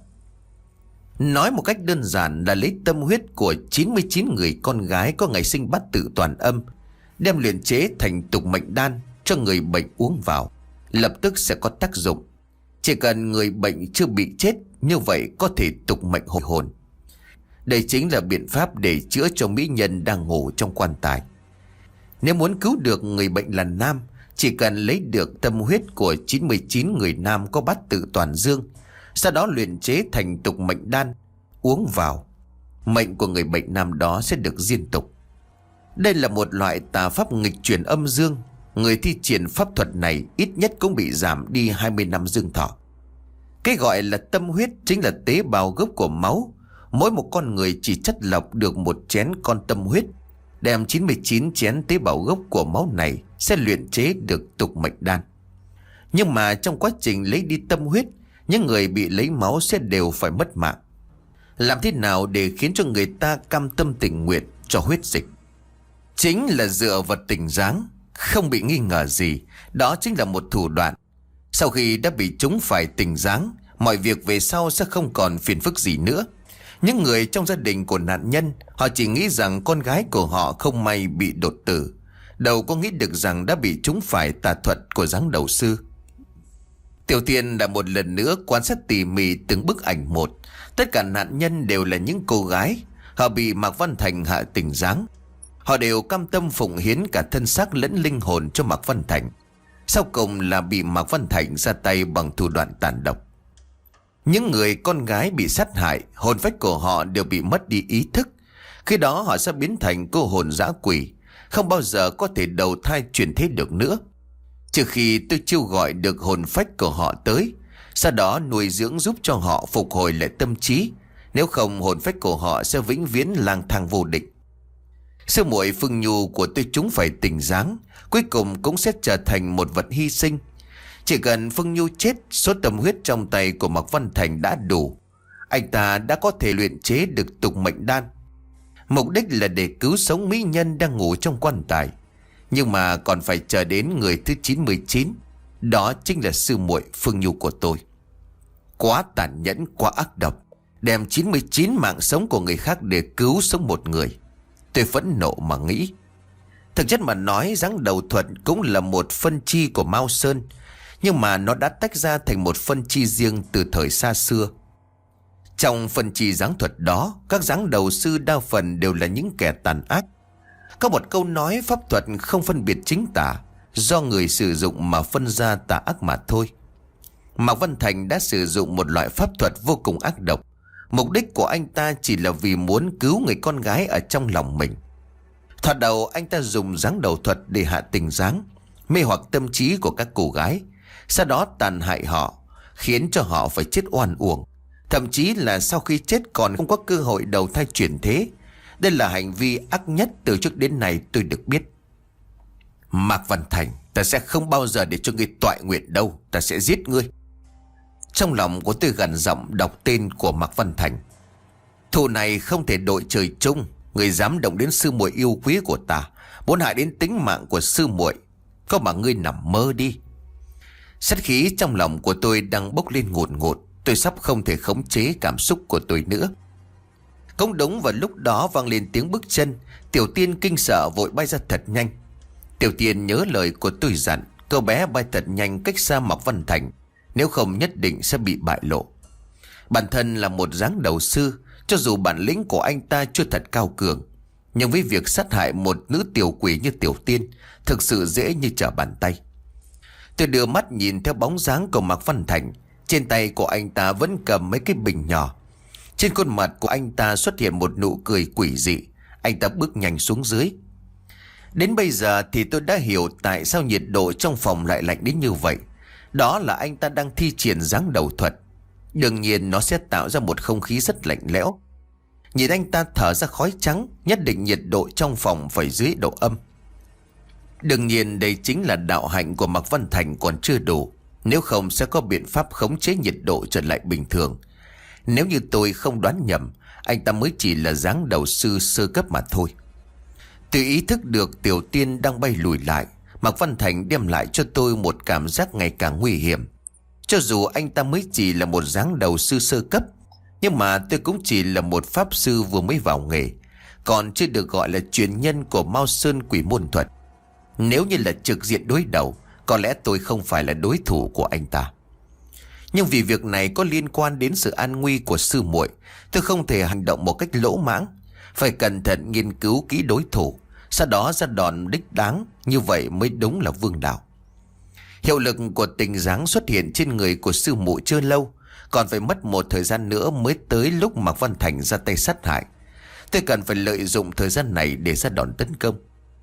Nói một cách đơn giản là lấy tâm huyết của chín mươi chín người con gái có ngày sinh bát tự toàn âm, đem luyện chế thành tục mệnh đan cho người bệnh uống vào, lập tức sẽ có tác dụng. Chỉ cần người bệnh chưa bị chết, như vậy có thể tục mệnh hồi hồn. Đây chính là biện pháp để chữa cho mỹ nhân đang ngủ trong quan tài. Nếu muốn cứu được người bệnh là nam, chỉ cần lấy được tâm huyết của chín mươi chín người nam có bát tự toàn dương, sau đó luyện chế thành tục mệnh đan, uống vào, mệnh của người bệnh nam đó sẽ được diên tục. Đây là một loại tà pháp nghịch chuyển âm dương. Người thi triển pháp thuật này ít nhất cũng bị giảm đi hai mươi năm dương thọ. Cái gọi là tâm huyết chính là tế bào gốc của máu. Mỗi một con người chỉ chất lọc được một chén con tâm huyết. Đem chín mươi chín chén tế bào gốc của máu này sẽ luyện chế được tục mệnh đan. Nhưng mà trong quá trình lấy đi tâm huyết, những người bị lấy máu sẽ đều phải mất mạng. Làm thế nào để khiến cho người ta cam tâm tình nguyện cho huyết dịch? Chính là dựa vào tình giáng. Không bị nghi ngờ gì, đó chính là một thủ đoạn. Sau khi đã bị trúng phải tình giáng, mọi việc về sau sẽ không còn phiền phức gì nữa. Những người trong gia đình của nạn nhân, họ chỉ nghĩ rằng con gái của họ không may bị đột tử, đâu có nghĩ được rằng đã bị trúng phải tà thuật của giáng đầu sư. Tiểu Tiên đã một lần nữa quan sát tỉ mỉ từng bức ảnh một. Tất cả nạn nhân đều là những cô gái. Họ bị Mạc Văn Thành hạ tình giáng. Họ đều cam tâm phụng hiến cả thân xác lẫn linh hồn cho Mạc Văn Thành. Sau cùng là bị Mạc Văn Thành ra tay bằng thủ đoạn tàn độc. Những người con gái bị sát hại, hồn phách của họ đều bị mất đi ý thức. Khi đó họ sẽ biến thành cô hồn dã quỷ, không bao giờ có thể đầu thai chuyển thế được nữa. Trừ khi tôi chiêu gọi được hồn phách của họ tới, sau đó nuôi dưỡng giúp cho họ phục hồi lại tâm trí. Nếu không, hồn phách của họ sẽ vĩnh viễn lang thang vô định. Sư muội Phương Nhu của tôi chúng phải tình giáng, cuối cùng cũng sẽ trở thành một vật hy sinh. Chỉ cần Phương Nhu chết, số tâm huyết trong tay của Mạc Văn Thành đã đủ. Anh ta đã có thể luyện chế được tục mệnh đan. Mục đích là để cứu sống mỹ nhân đang ngủ trong quan tài. Nhưng mà còn phải chờ đến người thứ chín mươi chín. Đó chính là sư muội Phương Nhu của tôi. Quá tàn nhẫn, quá ác độc, đem chín mươi chín mạng sống của người khác để cứu sống một người. Tôi phẫn nộ mà nghĩ. Thực chất mà nói, giáng đầu thuật cũng là một phân chi của Mao Sơn, nhưng mà nó đã tách ra thành một phân chi riêng từ thời xa xưa. Trong phân chi giáng thuật đó, các giáng đầu sư đa phần đều là những kẻ tàn ác. Có một câu nói pháp thuật không phân biệt chính tà, do người sử dụng mà phân ra tà ác mà thôi. Mạc Văn Thành đã sử dụng một loại pháp thuật vô cùng ác độc. Mục đích của anh ta chỉ là vì muốn cứu người con gái ở trong lòng mình. Thoạt đầu anh ta dùng giáng đầu thuật để hạ tình giáng, mê hoặc tâm trí của các cô gái. sau đó tàn hại họ, khiến cho họ phải chết oan uổng. Thậm chí là sau khi chết còn không có cơ hội đầu thai chuyển thế. Đây là hành vi ác nhất từ trước đến nay tôi được biết. Mạc Văn Thành, ta sẽ không bao giờ để cho ngươi toại nguyện đâu. Ta sẽ giết ngươi. Trong lòng của tôi gằn giọng đọc tên của Mạc Văn Thành. Thù này không thể đội trời chung. Người dám động đến sư muội yêu quý của ta, muốn hại đến tính mạng của sư muội, có mà ngươi nằm mơ đi. Sát khí trong lòng của tôi đang bốc lên ngùn ngụt. Tôi sắp không thể khống chế cảm xúc của tôi nữa. Cũng đúng vào lúc đó vang lên tiếng bước chân. Tiểu Tiên kinh sợ vội bay ra thật nhanh. Tiểu Tiên nhớ lời của tôi dặn, cô bé bay thật nhanh cách xa Mạc Văn Thành, nếu không nhất định sẽ bị bại lộ. Bản thân là một dáng đầu sư, cho dù bản lĩnh của anh ta chưa thật cao cường, nhưng với việc sát hại một nữ tiểu quỷ như Tiểu Tiên thực sự dễ như trở bàn tay. Tôi đưa mắt nhìn theo bóng dáng của Mạc Văn Thành. Trên tay của anh ta vẫn cầm mấy cái bình nhỏ. Trên khuôn mặt của anh ta xuất hiện một nụ cười quỷ dị. Anh ta bước nhanh xuống dưới. Đến bây giờ thì tôi đã hiểu tại sao nhiệt độ trong phòng lại lạnh đến như vậy. Đó là anh ta đang thi triển dáng đầu thuật. Đương nhiên nó sẽ tạo ra một không khí rất lạnh lẽo. Nhìn anh ta thở ra khói trắng, nhất định nhiệt độ trong phòng phải dưới độ âm. Đương nhiên đây chính là đạo hạnh của Mạc Văn Thành còn chưa đủ. Nếu không sẽ có biện pháp khống chế nhiệt độ trở lại bình thường. Nếu như tôi không đoán nhầm, anh ta mới chỉ là dáng đầu sư sơ cấp mà thôi. Tôi ý thức được Tiểu Tiên đang bay lùi lại. Mạc Văn Thành đem lại cho tôi một cảm giác ngày càng nguy hiểm. Cho dù anh ta mới chỉ là một dáng đầu sư sơ cấp, nhưng mà tôi cũng chỉ là một pháp sư vừa mới vào nghề, còn chưa được gọi là truyền nhân của Mao Sơn Quỷ Môn Thuật. Nếu như là trực diện đối đầu, có lẽ tôi không phải là đối thủ của anh ta. Nhưng vì việc này có liên quan đến sự an nguy của sư muội, tôi không thể hành động một cách lỗ mãng. Phải cẩn thận nghiên cứu kỹ đối thủ, sau đó ra đòn đích đáng. Như vậy mới đúng là vương đạo. Hiệu lực của tình dáng xuất hiện trên người của sư muội chưa lâu, còn phải mất một thời gian nữa mới tới lúc Mạc Văn Thành ra tay sát hại. Tôi cần phải lợi dụng thời gian này để ra đòn tấn công.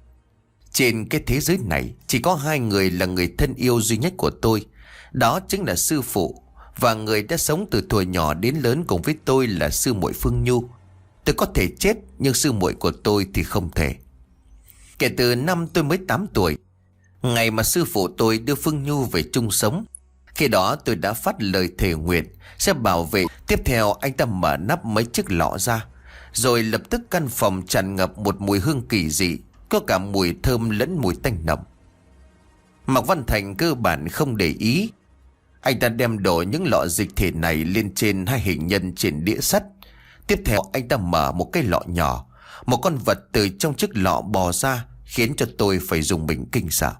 Trên cái thế giới này chỉ có hai người là người thân yêu duy nhất của tôi. Đó chính là sư phụ và người đã sống từ thuở nhỏ đến lớn cùng với tôi là sư muội Phương Nhu. Tôi có thể chết, nhưng sư muội của tôi thì không thể. Kể từ năm tôi mới tám tuổi, ngày mà sư phụ tôi đưa Phương Nhu về chung sống, khi đó tôi đã phát lời thề nguyện sẽ bảo vệ. Tiếp theo anh ta mở nắp mấy chiếc lọ ra, rồi lập tức căn phòng tràn ngập một mùi hương kỳ dị, có cả mùi thơm lẫn mùi tanh nồng. Mạc Văn Thành cơ bản không để ý. Anh ta đem đổ những lọ dịch thể này lên trên hai hình nhân trên đĩa sắt. Tiếp theo anh ta mở một cái lọ nhỏ. Một con vật từ trong chiếc lọ bò ra, khiến cho tôi phải dùng mình kinh sợ.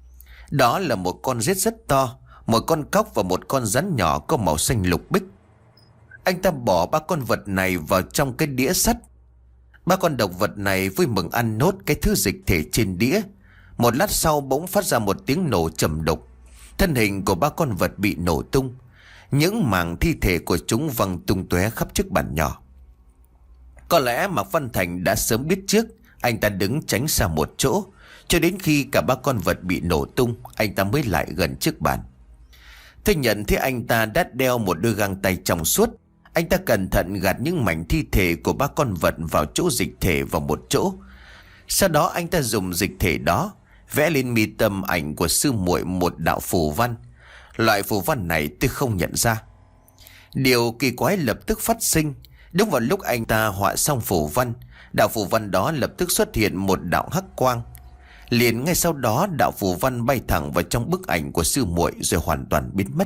Đó là một con rết rất to, một con cóc và một con rắn nhỏ có màu xanh lục bích. Anh ta bỏ ba con vật này vào trong cái đĩa sắt. Ba con độc vật này vui mừng ăn nốt cái thứ dịch thể trên đĩa. Một lát sau bỗng phát ra một tiếng nổ trầm đục. Thân hình của ba con vật bị nổ tung. Những mảng thi thể của chúng văng tung tóe khắp chiếc bàn nhỏ. Có lẽ Mạc Văn Thành đã sớm biết trước. Anh ta đứng tránh xa một chỗ, cho đến khi cả ba con vật bị nổ tung, anh ta mới lại gần chiếc bàn. Tôi nhận thấy anh ta đã đeo một đôi găng tay trong suốt. Anh ta cẩn thận gạt những mảnh thi thể của ba con vật vào chỗ dịch thể vào một chỗ. Sau đó anh ta dùng dịch thể đó vẽ lên mi tâm ảnh của sư muội một đạo phù văn. Loại phù văn này tôi không nhận ra. Điều kỳ quái lập tức phát sinh. Đúng vào lúc anh ta họa xong phù văn, đạo phù văn đó lập tức xuất hiện một đạo hắc quang. Liền ngay sau đó đạo phù văn bay thẳng vào trong bức ảnh của sư muội rồi hoàn toàn biến mất.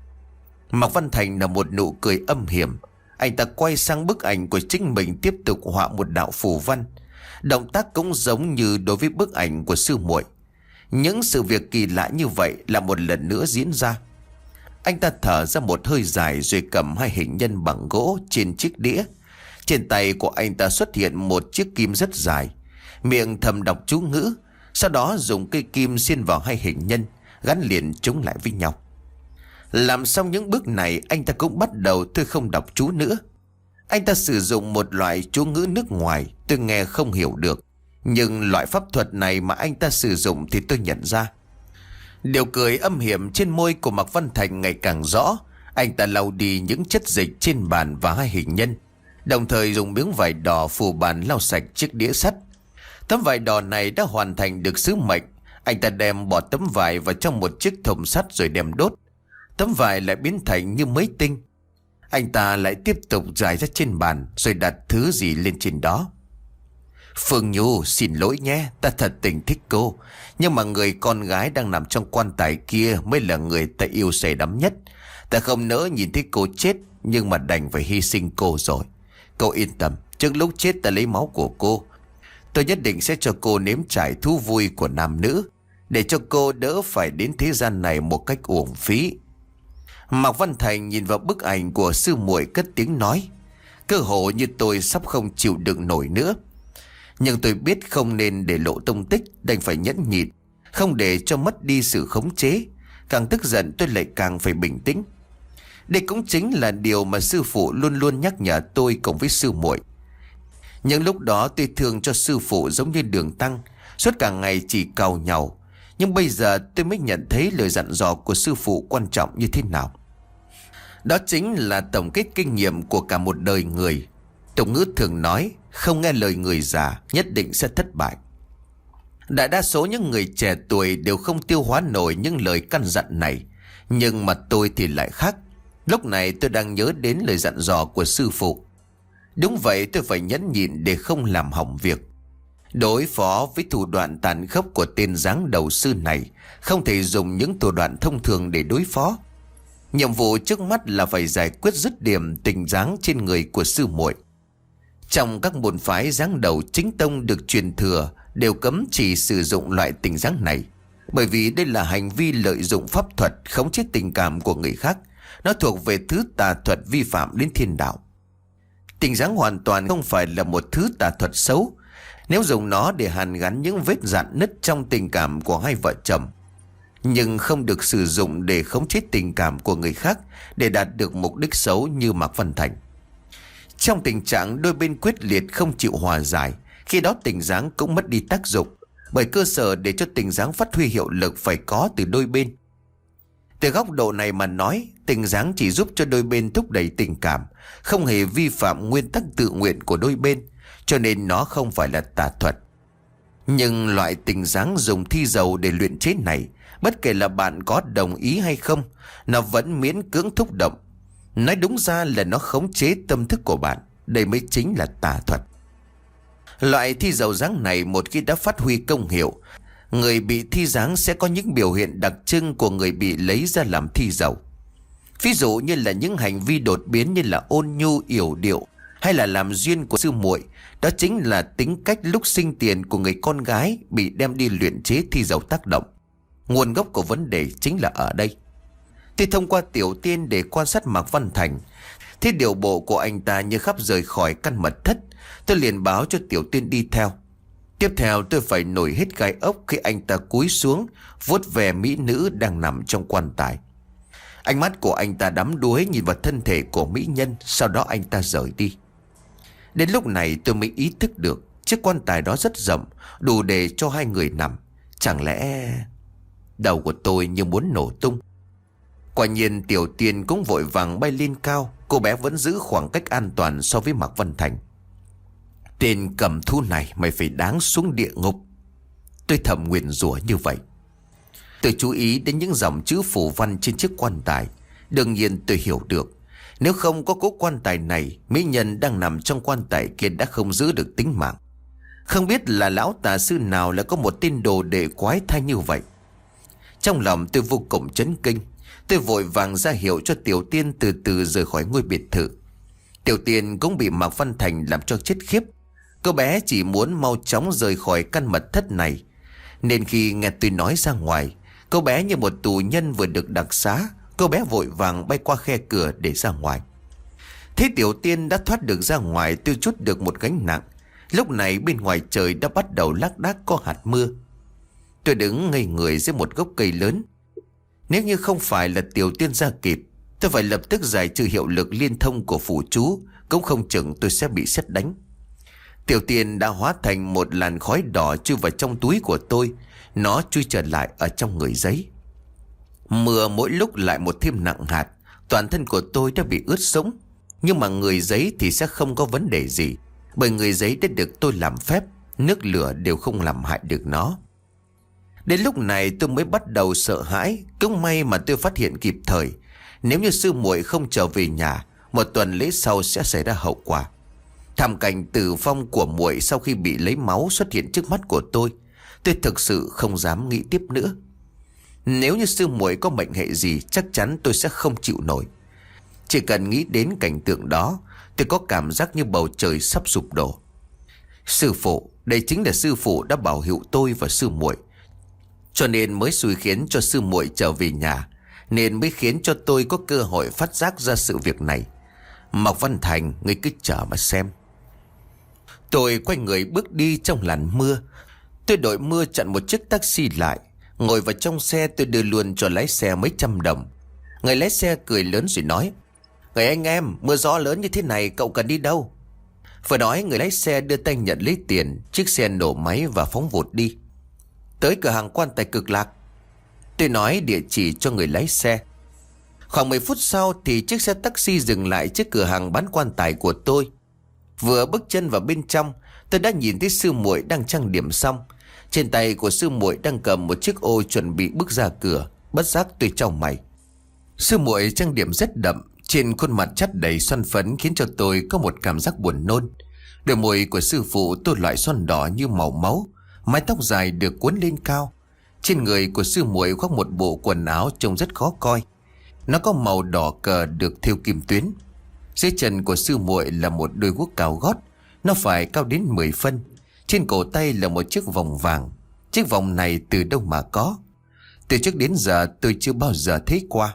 Mạc Văn Thành là một nụ cười âm hiểm. Anh ta quay sang bức ảnh của chính mình, tiếp tục họa một đạo phù văn. Động tác cũng giống như đối với bức ảnh của sư muội. Những sự việc kỳ lạ như vậy là một lần nữa diễn ra. Anh ta thở ra một hơi dài rồi cầm hai hình nhân bằng gỗ trên chiếc đĩa. Trên tay của anh ta xuất hiện một chiếc kim rất dài. Miệng thầm đọc chú ngữ. Sau đó dùng cây kim xiên vào hai hình nhân, gắn liền chúng lại với nhau. Làm xong những bước này, anh ta cũng bắt đầu tôi không đọc chú nữa. Anh ta sử dụng một loại chú ngữ nước ngoài tôi nghe không hiểu được. Nhưng loại pháp thuật này mà anh ta sử dụng thì tôi nhận ra. Điều cười âm hiểm trên môi của Mạc Văn Thành ngày càng rõ. Anh ta lau đi những chất dịch trên bàn và hai hình nhân, đồng thời dùng miếng vải đỏ phủ bàn lau sạch chiếc đĩa sắt. Tấm vải đỏ này đã hoàn thành được sứ mệnh. Anh ta đem bỏ tấm vải vào trong một chiếc thùng sắt rồi đem đốt. Tấm vải lại biến thành như mới tinh. Anh ta lại tiếp tục rải ra trên bàn rồi đặt thứ gì lên trên đó. Phương Nhu, xin lỗi nhé, ta thật tình thích cô, nhưng mà người con gái đang nằm trong quan tài kia mới là người ta yêu say đắm nhất. Ta không nỡ nhìn thấy cô chết, nhưng mà đành phải hy sinh cô rồi. Cô yên tâm, trước lúc chết ta lấy máu của cô. Tôi nhất định sẽ cho cô nếm trải thú vui của nam nữ, để cho cô đỡ phải đến thế gian này một cách uổng phí. Mạc Văn Thành nhìn vào bức ảnh của sư muội cất tiếng nói: cơ hồ như tôi sắp không chịu đựng nổi nữa. Nhưng tôi biết không nên để lộ tung tích, đành phải nhẫn nhịn, không để cho mất đi sự khống chế. Càng tức giận tôi lại càng phải bình tĩnh. Đây cũng chính là điều mà sư phụ luôn luôn nhắc nhở tôi cùng với sư muội. Nhưng lúc đó tôi thương cho sư phụ giống như Đường Tăng, suốt cả ngày chỉ càu nhàu. Nhưng bây giờ tôi mới nhận thấy lời dặn dò của sư phụ quan trọng như thế nào. Đó chính là tổng kết kinh nghiệm của cả một đời người. Tục ngữ thường nói, không nghe lời người già nhất định sẽ thất bại. Đại đa số những người trẻ tuổi đều không tiêu hóa nổi những lời căn dặn này. Nhưng mà tôi thì lại khác. Lúc này tôi đang nhớ đến lời dặn dò của sư phụ. Đúng vậy, tôi phải nhẫn nhịn để không làm hỏng việc. Đối phó với thủ đoạn tàn khốc của tên giáng đầu sư này, không thể dùng những thủ đoạn thông thường để đối phó. Nhiệm vụ trước mắt là phải giải quyết dứt điểm tình giáng trên người của sư muội. Trong các môn phái giáng đầu chính tông được truyền thừa đều cấm chỉ sử dụng loại tình giáng này, bởi vì đây là hành vi lợi dụng pháp thuật khống chế tình cảm của người khác. Nó thuộc về thứ tà thuật vi phạm đến thiên đạo. Tình giáng hoàn toàn không phải là một thứ tà thuật xấu. Nếu dùng nó để hàn gắn những vết rạn nứt trong tình cảm của hai vợ chồng, nhưng không được sử dụng để khống chế tình cảm của người khác để đạt được mục đích xấu như Mạc Văn Thành. Trong tình trạng đôi bên quyết liệt không chịu hòa giải, khi đó tình giáng cũng mất đi tác dụng, bởi cơ sở để cho tình giáng phát huy hiệu lực phải có từ đôi bên. Từ góc độ này mà nói, tình giáng chỉ giúp cho đôi bên thúc đẩy tình cảm, không hề vi phạm nguyên tắc tự nguyện của đôi bên, cho nên nó không phải là tà thuật. Nhưng loại tình giáng dùng thi dầu để luyện chế này, bất kể là bạn có đồng ý hay không, nó vẫn miễn cưỡng thúc động. Nói đúng ra là nó khống chế tâm thức của bạn. Đây mới chính là tà thuật. Loại thi dầu giáng này một khi đã phát huy công hiệu, người bị thi giáng sẽ có những biểu hiện đặc trưng của người bị lấy ra làm thi dầu. Ví dụ như là những hành vi đột biến như là ôn nhu yểu điệu hay là làm duyên của sư muội. Đó chính là tính cách lúc sinh tiền của người con gái bị đem đi luyện chế thi dầu tác động. Nguồn gốc của vấn đề chính là ở đây. Tôi thông qua Tiểu Tiên để quan sát Mạc Văn Thành, thế điều bộ của anh ta như khắp rời khỏi căn mật thất. Tôi liền báo cho Tiểu Tiên đi theo. Tiếp theo tôi phải nổi hết gai ốc khi anh ta cúi xuống vuốt về mỹ nữ đang nằm trong quan tài. Ánh mắt của anh ta đắm đuối nhìn vào thân thể của mỹ nhân, sau đó anh ta rời đi. Đến lúc này tôi mới ý thức được chiếc quan tài đó rất rộng, đủ để cho hai người nằm. Chẳng lẽ... Đầu của tôi như muốn nổ tung. Quả nhiên Tiểu Tiên cũng vội vàng bay lên cao. Cô bé vẫn giữ khoảng cách an toàn so với Mạc Văn Thành. Tên cầm thú này mày phải đáng xuống địa ngục. Tôi thầm nguyền rủa như vậy. Tôi chú ý đến những dòng chữ phù văn trên chiếc quan tài. Đương nhiên tôi hiểu được, nếu không có cố quan tài này, mỹ nhân đang nằm trong quan tài kia đã không giữ được tính mạng. Không biết là lão tà sư nào lại có một tên đồ đệ quái thai như vậy. Trong lòng tôi vô cùng chấn kinh. Tôi vội vàng ra hiệu cho Tiểu Tiên từ từ rời khỏi ngôi biệt thự. Tiểu Tiên cũng bị Mạc Văn Thành làm cho chết khiếp. Cô bé chỉ muốn mau chóng rời khỏi căn mật thất này, nên khi nghe tôi nói ra ngoài, cô bé như một tù nhân vừa được đặc xá. Cô bé vội vàng bay qua khe cửa để ra ngoài. Thế Tiểu Tiên đã thoát được ra ngoài, tôi trút được một gánh nặng. Lúc này bên ngoài trời đã bắt đầu lác đác có hạt mưa. Tôi đứng ngây người dưới một gốc cây lớn. Nếu như không phải là Tiểu Tiên ra kịp, tôi phải lập tức giải trừ hiệu lực liên thông của phù chú, cũng không chừng tôi sẽ bị sét đánh. Tiểu Tiên đã hóa thành một làn khói đỏ chui vào trong túi của tôi. Nó chui trở lại ở trong người giấy. Mưa mỗi lúc lại một thêm nặng hạt. Toàn thân của tôi đã bị ướt sũng. Nhưng mà người giấy thì sẽ không có vấn đề gì, bởi người giấy đã được tôi làm phép, nước lửa đều không làm hại được nó. Đến lúc này tôi mới bắt đầu sợ hãi. Cũng may mà tôi phát hiện kịp thời. Nếu như sư muội không trở về nhà, một tuần lễ sau sẽ xảy ra hậu quả. Thảm cảnh tử vong của muội sau khi bị lấy máu xuất hiện trước mắt của tôi. Tôi thực sự không dám nghĩ tiếp nữa. Nếu như sư muội có mệnh hệ gì, chắc chắn tôi sẽ không chịu nổi. Chỉ cần nghĩ đến cảnh tượng đó, tôi có cảm giác như bầu trời sắp sụp đổ. Sư phụ, đây chính là sư phụ đã bảo hiệu tôi và sư muội, cho nên mới xui khiến cho sư muội trở về nhà, nên mới khiến cho tôi có cơ hội phát giác ra sự việc này. Mạc Văn Thành, ngươi cứ chờ mà xem. Tôi quay người bước đi trong làn mưa. Tôi đội mưa chặn một chiếc taxi lại, ngồi vào trong xe. Tôi đưa luôn cho lái xe mấy trăm đồng. Người lái xe cười lớn rồi nói: "Người anh em, mưa gió lớn như thế này cậu cần đi đâu?" Vừa nói người lái xe đưa tay nhận lấy tiền. Chiếc xe nổ máy và phóng vụt đi. "Tới cửa hàng Quan Tài Cực Lạc." Tôi nói địa chỉ cho người lái xe. Khoảng mười phút sau thì chiếc xe taxi dừng lại trước cửa hàng bán quan tài của tôi. Vừa bước chân vào bên trong, tôi đã nhìn thấy sư muội đang trang điểm xong. Trên tay của sư muội đang cầm một chiếc ô chuẩn bị bước ra cửa. Bất giác tôi chau mày. Sư muội trang điểm rất đậm, trên khuôn mặt chắt đầy son phấn khiến cho tôi có một cảm giác buồn nôn. Đôi môi của sư phụ tôi loại son đỏ như màu máu, mái tóc dài được cuốn lên cao. Trên người của sư muội khoác một bộ quần áo trông rất khó coi. Nó có màu đỏ cờ được thêu kim tuyến. Dưới chân của sư muội là một đôi guốc cao gót, nó phải cao đến mười phân. Trên cổ tay là một chiếc vòng vàng. Chiếc vòng này từ đâu mà có? Từ trước đến giờ tôi chưa bao giờ thấy qua.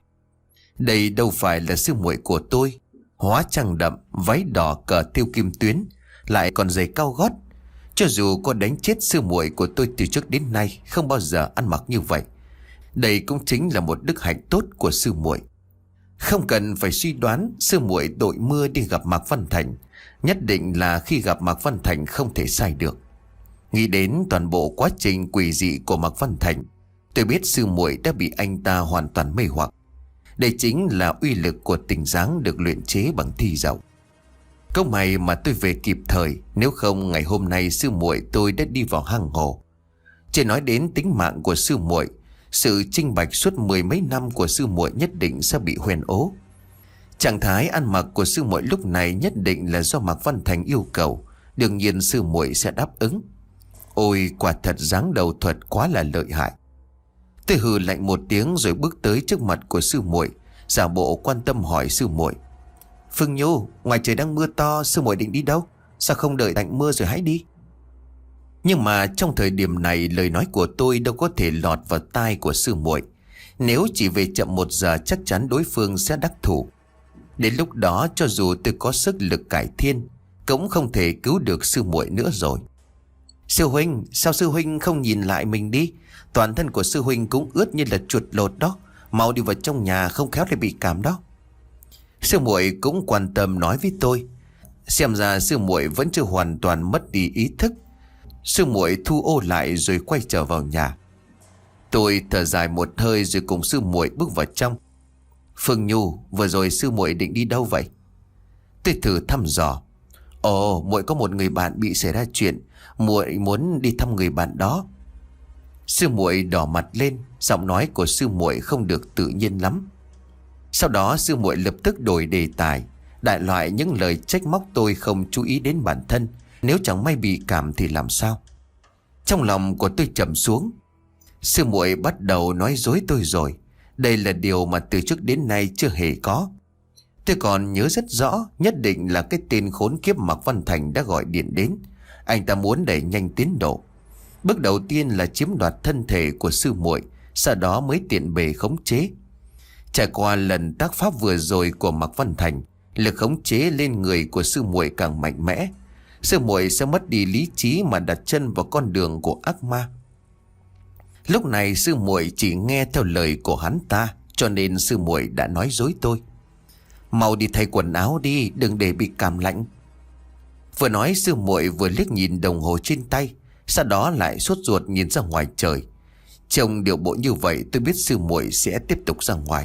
Đây đâu phải là sư muội của tôi. Hóa trang đậm, váy đỏ cờ thêu kim tuyến, lại còn giày cao gót. Cho dù có đánh chết sư muội của tôi từ trước đến nay, không bao giờ ăn mặc như vậy. Đây cũng chính là một đức hạnh tốt của sư muội. Không cần phải suy đoán, sư muội đội mưa đi gặp Mạc Văn Thành. Nhất định là khi gặp Mạc Văn Thành không thể sai được. Nghĩ đến toàn bộ quá trình quỷ dị của Mạc Văn Thành, tôi biết sư muội đã bị anh ta hoàn toàn mê hoặc. Đây chính là uy lực của tình dáng được luyện chế bằng thi dậu. Câu may mà tôi về kịp thời, nếu không ngày hôm nay sư muội tôi đã đi vào hang hồ. Chỉ nói đến tính mạng của sư muội, sự chinh bạch suốt mười mấy năm của sư muội nhất định sẽ bị huyền ố. Trạng thái ăn mặc của sư muội lúc này nhất định là do Mạc Văn Thành yêu cầu, đương nhiên sư muội sẽ đáp ứng. Ôi, quả thật dáng đầu thuật quá là lợi hại. Tôi hừ lạnh một tiếng rồi bước tới trước mặt của sư muội, giả bộ quan tâm hỏi sư muội: "Phương Nhu, ngoài trời đang mưa to, sư muội định đi đâu? Sao không đợi tạnh mưa rồi hãy đi?" Nhưng mà trong thời điểm này, lời nói của tôi đâu có thể lọt vào tai của sư muội. Nếu chỉ về chậm một giờ, chắc chắn đối phương sẽ đắc thủ. Đến lúc đó cho dù tôi có sức lực cải thiên, cũng không thể cứu được sư muội nữa rồi. "Sư huynh, sao sư huynh không nhìn lại mình đi? Toàn thân của sư huynh cũng ướt như là chuột lột đó. Mau đi vào trong nhà, không khéo lại bị cảm đó." Sư muội cũng quan tâm nói với tôi. Xem ra sư muội vẫn chưa hoàn toàn mất đi ý thức. Sư muội thu ô lại rồi quay trở vào nhà. Tôi thở dài một hơi rồi cùng sư muội bước vào trong. "Phương Nhu, vừa rồi sư muội định đi đâu vậy?" Tôi thử thăm dò. "Ồ, muội có một người bạn bị xảy ra chuyện, muội muốn đi thăm người bạn đó." Sư muội đỏ mặt lên, giọng nói của sư muội không được tự nhiên lắm. Sau đó sư muội lập tức đổi đề tài, đại loại những lời trách móc tôi không chú ý đến bản thân. Nếu chẳng may bị cảm thì làm sao? Trong lòng của tôi trầm xuống. Sư muội bắt đầu nói dối tôi rồi. Đây là điều mà từ trước đến nay chưa hề có. Tôi còn nhớ rất rõ, nhất định là cái tên khốn kiếp Mạc Văn Thành đã gọi điện đến. Anh ta muốn đẩy nhanh tiến độ. Bước đầu tiên là chiếm đoạt thân thể của sư muội, sau đó mới tiện bề khống chế. Trải qua lần tác pháp vừa rồi của Mạc Văn Thành, lực khống chế lên người của sư muội càng mạnh mẽ. Sư muội sẽ mất đi lý trí mà đặt chân vào con đường của ác ma. Lúc này sư muội chỉ nghe theo lời của hắn ta, cho nên sư muội đã nói dối tôi. "Mau đi thay quần áo đi, đừng để bị cảm lạnh." Vừa nói sư muội vừa liếc nhìn đồng hồ trên tay, sau đó lại sốt ruột nhìn ra ngoài trời. Trông điệu bộ như vậy tôi biết sư muội sẽ tiếp tục ra ngoài.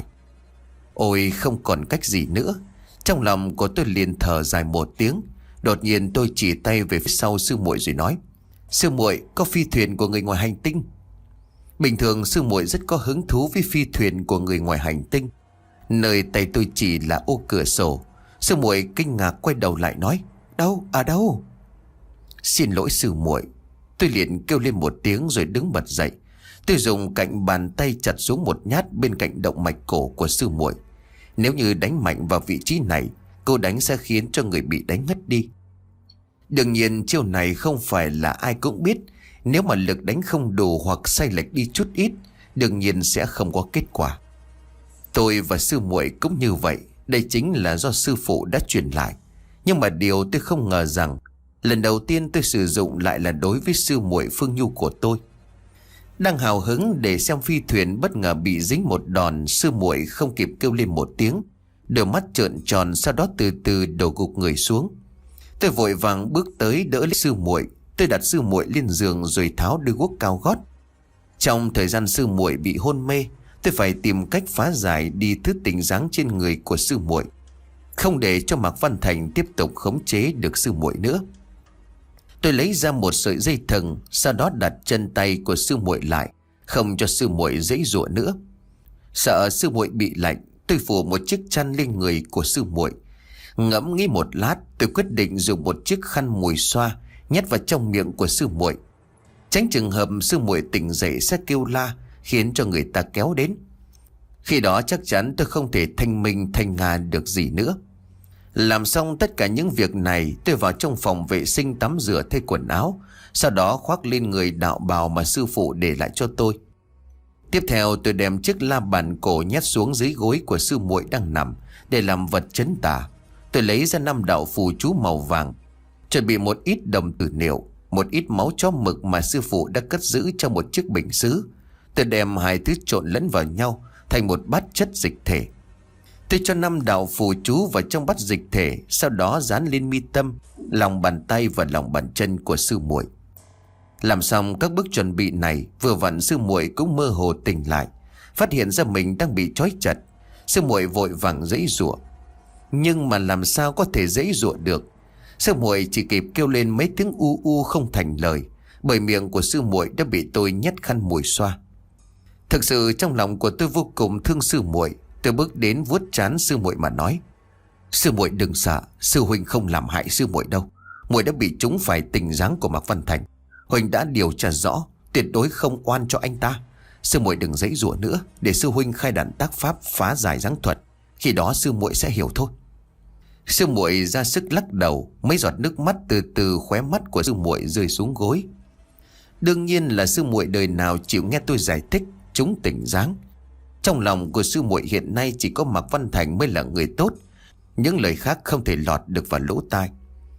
Ôi không còn cách gì nữa. Trong lòng của tôi liền thở dài một tiếng. Đột nhiên tôi chỉ tay về phía sau sư muội rồi nói: Sư muội, có phi thuyền của người ngoài hành tinh. Bình thường sư muội rất có hứng thú với phi thuyền của người ngoài hành tinh. Nơi tay tôi chỉ là ô cửa sổ. Sư muội kinh ngạc quay đầu lại nói: Đâu, à đâu? Xin lỗi sư muội. Tôi liền kêu lên một tiếng rồi đứng bật dậy. Tôi dùng cạnh bàn tay chặt xuống một nhát bên cạnh động mạch cổ của sư muội. Nếu như đánh mạnh vào vị trí này, cô đánh sẽ khiến cho người bị đánh ngất đi. Đương nhiên chiêu này không phải là ai cũng biết. Nếu mà lực đánh không đủ hoặc sai lệch đi chút ít, đương nhiên sẽ không có kết quả. Tôi và sư muội cũng như vậy. Đây chính là do sư phụ đã truyền lại. Nhưng mà điều tôi không ngờ rằng lần đầu tiên tôi sử dụng lại là đối với sư muội Phương Nhu của tôi. Đang hào hứng để xem phi thuyền, bất ngờ bị dính một đòn. Sư muội không kịp kêu lên một tiếng, đôi mắt trợn tròn, sau đó từ từ đổ gục người xuống. Tôi vội vàng bước tới đỡ lấy sư muội. Tôi đặt sư muội lên giường rồi tháo đôi guốc cao gót. Trong thời gian sư muội bị hôn mê, tôi phải tìm cách phá giải đi thứ tình dáng trên người của sư muội, không để cho Mạc Văn Thành tiếp tục khống chế được sư muội nữa. Tôi lấy ra một sợi dây thừng, sau đó đặt chân tay của sư muội lại, không cho sư muội giãy giụa nữa. Sợ sư muội bị lạnh, tôi phủ một chiếc chăn lên người của sư muội. Ngẫm nghĩ một lát, tôi quyết định dùng một chiếc khăn mùi xoa nhét vào trong miệng của sư muội, tránh trường hợp sư muội tỉnh dậy sẽ kêu la khiến cho người ta kéo đến. Khi đó chắc chắn tôi không thể thanh minh thanh nga được gì nữa. Làm xong tất cả những việc này, tôi vào trong phòng vệ sinh tắm rửa thay quần áo, sau đó khoác lên người đạo bào mà sư phụ để lại cho tôi. Tiếp theo tôi đem chiếc la bàn cổ nhét xuống dưới gối của sư muội đang nằm để làm vật trấn tà. Tôi lấy ra năm đạo phù chú màu vàng, chuẩn bị một ít đồng tử niệu, một ít máu chó mực mà sư phụ đã cất giữ trong một chiếc bình sứ. Tôi đem hai thứ trộn lẫn vào nhau thành một bát chất dịch thể. Tôi cho năm đạo phù chú vào trong bát dịch thể, sau đó dán lên mi tâm, lòng bàn tay và lòng bàn chân của sư muội. Làm xong các bước chuẩn bị này, vừa vặn sư muội cũng mơ hồ tỉnh lại, phát hiện ra mình đang bị trói chặt. Sư muội vội vàng giãy giụa, nhưng mà làm sao có thể giãy giụa được. Sư muội chỉ kịp kêu lên mấy tiếng u u không thành lời, bởi miệng của sư muội đã bị tôi nhét khăn mùi xoa. Thực sự trong lòng của tôi vô cùng thương sư muội. Tôi bước đến vuốt trán sư muội mà nói: Sư muội đừng sợ, sư huynh không làm hại sư muội đâu. Muội đã bị trúng phải tình dáng của Mạc Văn Thành. Huynh đã điều tra rõ, tuyệt đối không oan cho anh ta. Sư muội đừng giãy giụa nữa, để sư huynh khai đàn tác pháp phá giải giáng thuật. Khi đó sư muội sẽ hiểu thôi. Sư muội ra sức lắc đầu, mấy giọt nước mắt từ từ khóe mắt của sư muội rơi xuống gối. Đương nhiên là sư muội đời nào chịu nghe tôi giải thích trúng tình dáng. Trong lòng của sư muội hiện nay chỉ có Mạc Văn Thành mới là người tốt, những lời khác không thể lọt được vào lỗ tai.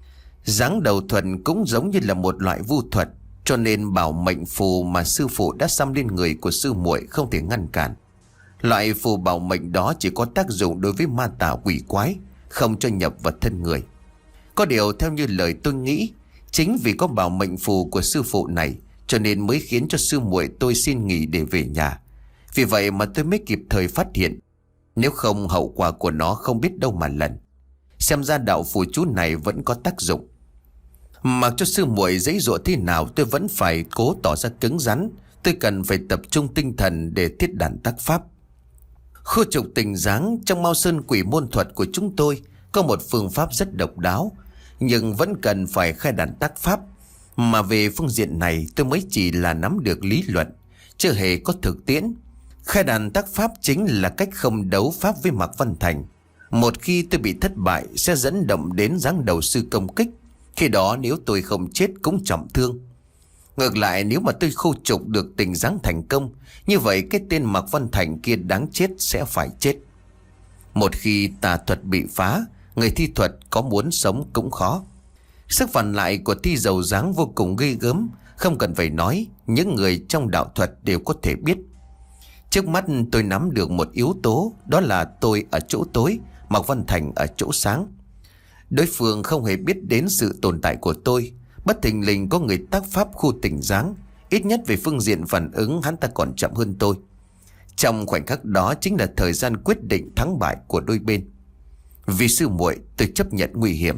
Giáng đầu thuần cũng giống như là một loại vu thuật, cho nên bảo mệnh phù mà sư phụ đã xăm lên người của sư muội không thể ngăn cản. Loại phù bảo mệnh đó chỉ có tác dụng đối với ma tà quỷ quái, không cho nhập vào thân người. Có điều theo như lời tôi nghĩ, chính vì có bảo mệnh phù của sư phụ này, cho nên mới khiến cho sư muội tôi xin nghỉ để về nhà. Vì vậy mà tôi mới kịp thời phát hiện. Nếu không hậu quả của nó không biết đâu mà lần. Xem ra đạo phù chú này vẫn có tác dụng. Mặc cho sư muội giãy giụa thế nào, tôi vẫn phải cố tỏ ra cứng rắn. Tôi cần phải tập trung tinh thần để thiết đàn tác pháp. Khu trục tình dáng trong Mao Sơn Quỷ môn thuật của chúng tôi có một phương pháp rất độc đáo, nhưng vẫn cần phải khai đàn tác pháp. Mà về phương diện này tôi mới chỉ là nắm được lý luận, chưa hề có thực tiễn. Khai đàn tác pháp chính là cách không đấu pháp với Mạc Văn Thành. Một khi tôi bị thất bại sẽ dẫn động đến giáng đầu sư công kích. Khi đó nếu tôi không chết cũng trọng thương. Ngược lại nếu mà tôi khâu trục được tình dáng thành công, như vậy cái tên Mạc Văn Thành kia đáng chết sẽ phải chết. Một khi tà thuật bị phá, người thi thuật có muốn sống cũng khó. Sức phản lại của thi dầu dáng vô cùng ghê gớm, không cần phải nói, những người trong đạo thuật đều có thể biết. Trước mắt tôi nắm được một yếu tố, đó là tôi ở chỗ tối, Mạc Văn Thành ở chỗ sáng. Đối phương không hề biết đến sự tồn tại của tôi. Bất thình lình có người tác pháp khu tình dáng, Ít nhất về phương diện phản ứng hắn ta còn chậm hơn tôi. Trong khoảnh khắc đó chính là thời gian quyết định thắng bại của đôi bên. Vì sư muội, tôi chấp nhận nguy hiểm.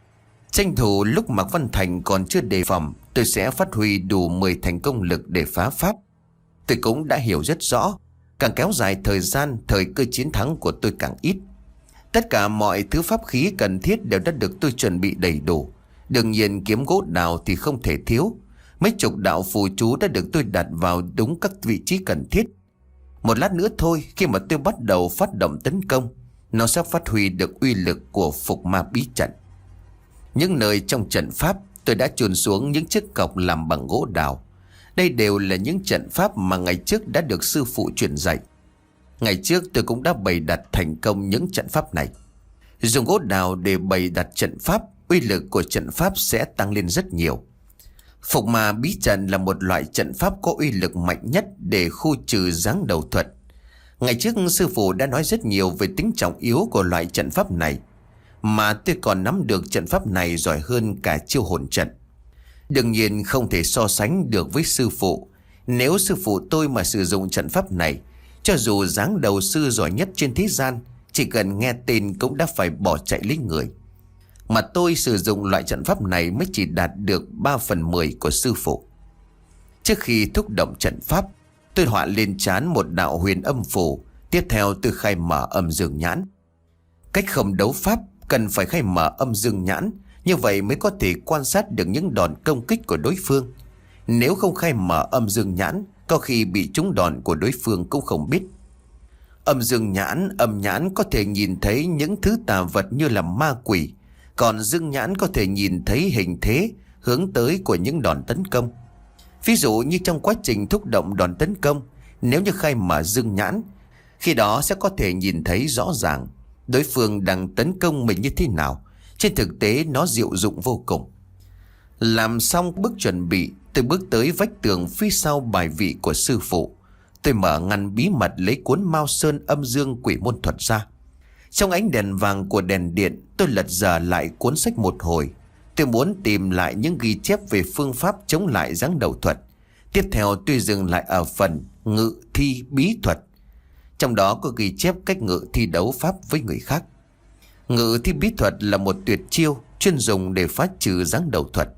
Tranh thủ lúc Mạc Văn Thành còn chưa đề phòng, tôi sẽ phát huy đủ mười thành công lực để phá pháp. Tôi cũng đã hiểu rất rõ, càng kéo dài thời gian, thời cơ chiến thắng của tôi càng ít. Tất cả mọi thứ pháp khí cần thiết đều đã được tôi chuẩn bị đầy đủ. Đương nhiên kiếm gỗ đào thì không thể thiếu. Mấy chục đạo phù chú đã được tôi đặt vào đúng các vị trí cần thiết. Một lát nữa thôi, khi mà tôi bắt đầu phát động tấn công, nó sẽ phát huy được uy lực của phục ma bí trận. Những nơi trong trận pháp tôi đã chôn xuống những chiếc cọc làm bằng gỗ đào. Đây đều là những trận pháp mà ngày trước đã được sư phụ truyền dạy. Ngày trước tôi cũng đã bày đặt thành công những trận pháp này. Dùng gỗ đào để bày đặt trận pháp, uy lực của trận pháp sẽ tăng lên rất nhiều. Phục ma bí trận là một loại trận pháp có uy lực mạnh nhất để khu trừ giáng đầu thuật. Ngày trước sư phụ đã nói rất nhiều về tính trọng yếu của loại trận pháp này, mà tôi còn nắm được trận pháp này giỏi hơn cả chiêu hồn trận. Đương nhiên không thể so sánh được với sư phụ. Nếu sư phụ tôi mà sử dụng trận pháp này, cho dù giáng đầu sư giỏi nhất trên thế gian, chỉ cần nghe tên cũng đã phải bỏ chạy lấy người. Mà tôi sử dụng loại trận pháp này mới chỉ đạt được ba phần mười của sư phụ. Trước khi thúc động trận pháp, tôi họa lên trán một đạo huyền âm phù. Tiếp theo tôi khai mở âm dương nhãn. Cách không đấu pháp cần phải khai mở âm dương nhãn, như vậy mới có thể quan sát được những đòn công kích của đối phương. Nếu không khai mở âm dương nhãn, có khi bị trúng đòn của đối phương cũng không biết. Âm dương nhãn, âm nhãn có thể nhìn thấy những thứ tà vật như là ma quỷ, còn dương nhãn có thể nhìn thấy hình thế, hướng tới của những đòn tấn công. Ví dụ như trong quá trình thúc động đòn tấn công, nếu như khai mở dương nhãn, khi đó sẽ có thể nhìn thấy rõ ràng đối phương đang tấn công mình như thế nào. Trên thực tế nó diệu dụng vô cùng. Làm xong bước chuẩn bị, tôi bước tới vách tường phía sau bài vị của sư phụ. Tôi mở ngăn bí mật lấy cuốn Mao Sơn âm dương quỷ môn thuật ra. Trong ánh đèn vàng của đèn điện, tôi lật dở lại cuốn sách một hồi. Tôi muốn tìm lại những ghi chép về phương pháp chống lại giáng đầu thuật. Tiếp theo tôi dừng lại ở phần ngự thi bí thuật. Trong đó có ghi chép cách ngự thi đấu pháp với người khác. Ngự thi bí thuật là một tuyệt chiêu chuyên dùng để phá trừ giáng đầu thuật.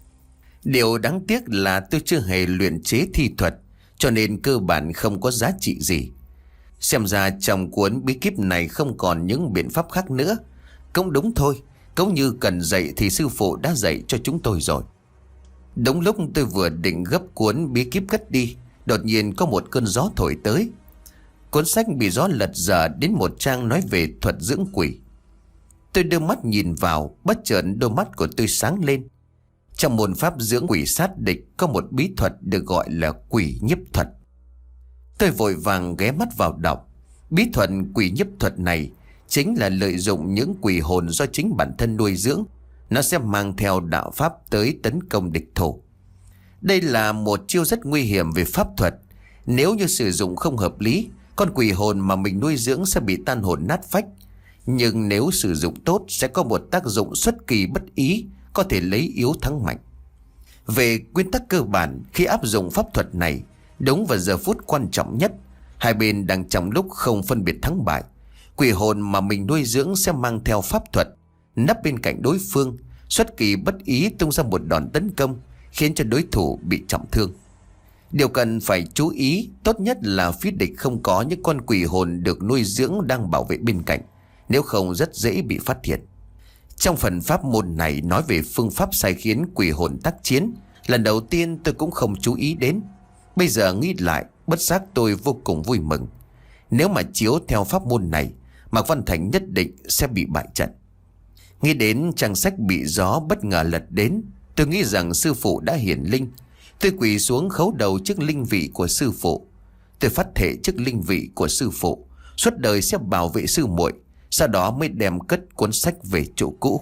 Điều đáng tiếc là tôi chưa hề luyện chế thi thuật, cho nên cơ bản không có giá trị gì. Xem ra trong cuốn bí kíp này không còn những biện pháp khác nữa. Cũng đúng thôi, cũng như cần dạy thì sư phụ đã dạy cho chúng tôi rồi. Đúng lúc tôi vừa định gấp cuốn bí kíp cất đi, đột nhiên có một cơn gió thổi tới. Cuốn sách bị gió lật dở đến một trang nói về thuật dưỡng quỷ. Tôi đưa mắt nhìn vào, bất chợt đôi mắt của tôi sáng lên. Trong môn pháp dưỡng quỷ sát địch có một bí thuật được gọi là quỷ nhiếp thuật. Tôi vội vàng ghé mắt vào đọc. Bí thuật quỷ nhiếp thuật này chính là lợi dụng những quỷ hồn do chính bản thân nuôi dưỡng. Nó sẽ mang theo đạo pháp tới tấn công địch thủ. Đây là một chiêu rất nguy hiểm về pháp thuật. Nếu như sử dụng không hợp lý, con quỷ hồn mà mình nuôi dưỡng sẽ bị tan hồn nát phách. Nhưng nếu sử dụng tốt sẽ có một tác dụng xuất kỳ bất ý, có thể lấy yếu thắng mạnh. Về nguyên tắc cơ bản, khi áp dụng pháp thuật này, đúng vào giờ phút quan trọng nhất, hai bên đang trong lúc không phân biệt thắng bại, quỷ hồn mà mình nuôi dưỡng sẽ mang theo pháp thuật, nấp bên cạnh đối phương, xuất kỳ bất ý tung ra một đòn tấn công, khiến cho đối thủ bị trọng thương. Điều cần phải chú ý tốt nhất là phía địch không có những con quỷ hồn được nuôi dưỡng đang bảo vệ bên cạnh, nếu không rất dễ bị phát hiện. Trong phần pháp môn này nói về phương pháp sai khiến quỷ hồn tác chiến, lần đầu tiên tôi cũng không chú ý đến. Bây giờ nghĩ lại, bất giác tôi vô cùng vui mừng. Nếu mà chiếu theo pháp môn này, Mạc Văn Thành nhất định sẽ bị bại trận. Nghĩ đến trang sách bị gió bất ngờ lật đến, tôi nghĩ rằng sư phụ đã hiển linh. Tôi quỳ xuống khấu đầu trước linh vị của sư phụ. Tôi phát thệ trước linh vị của sư phụ, suốt đời sẽ bảo vệ sư muội. Sau đó mới đem cất cuốn sách về chỗ cũ.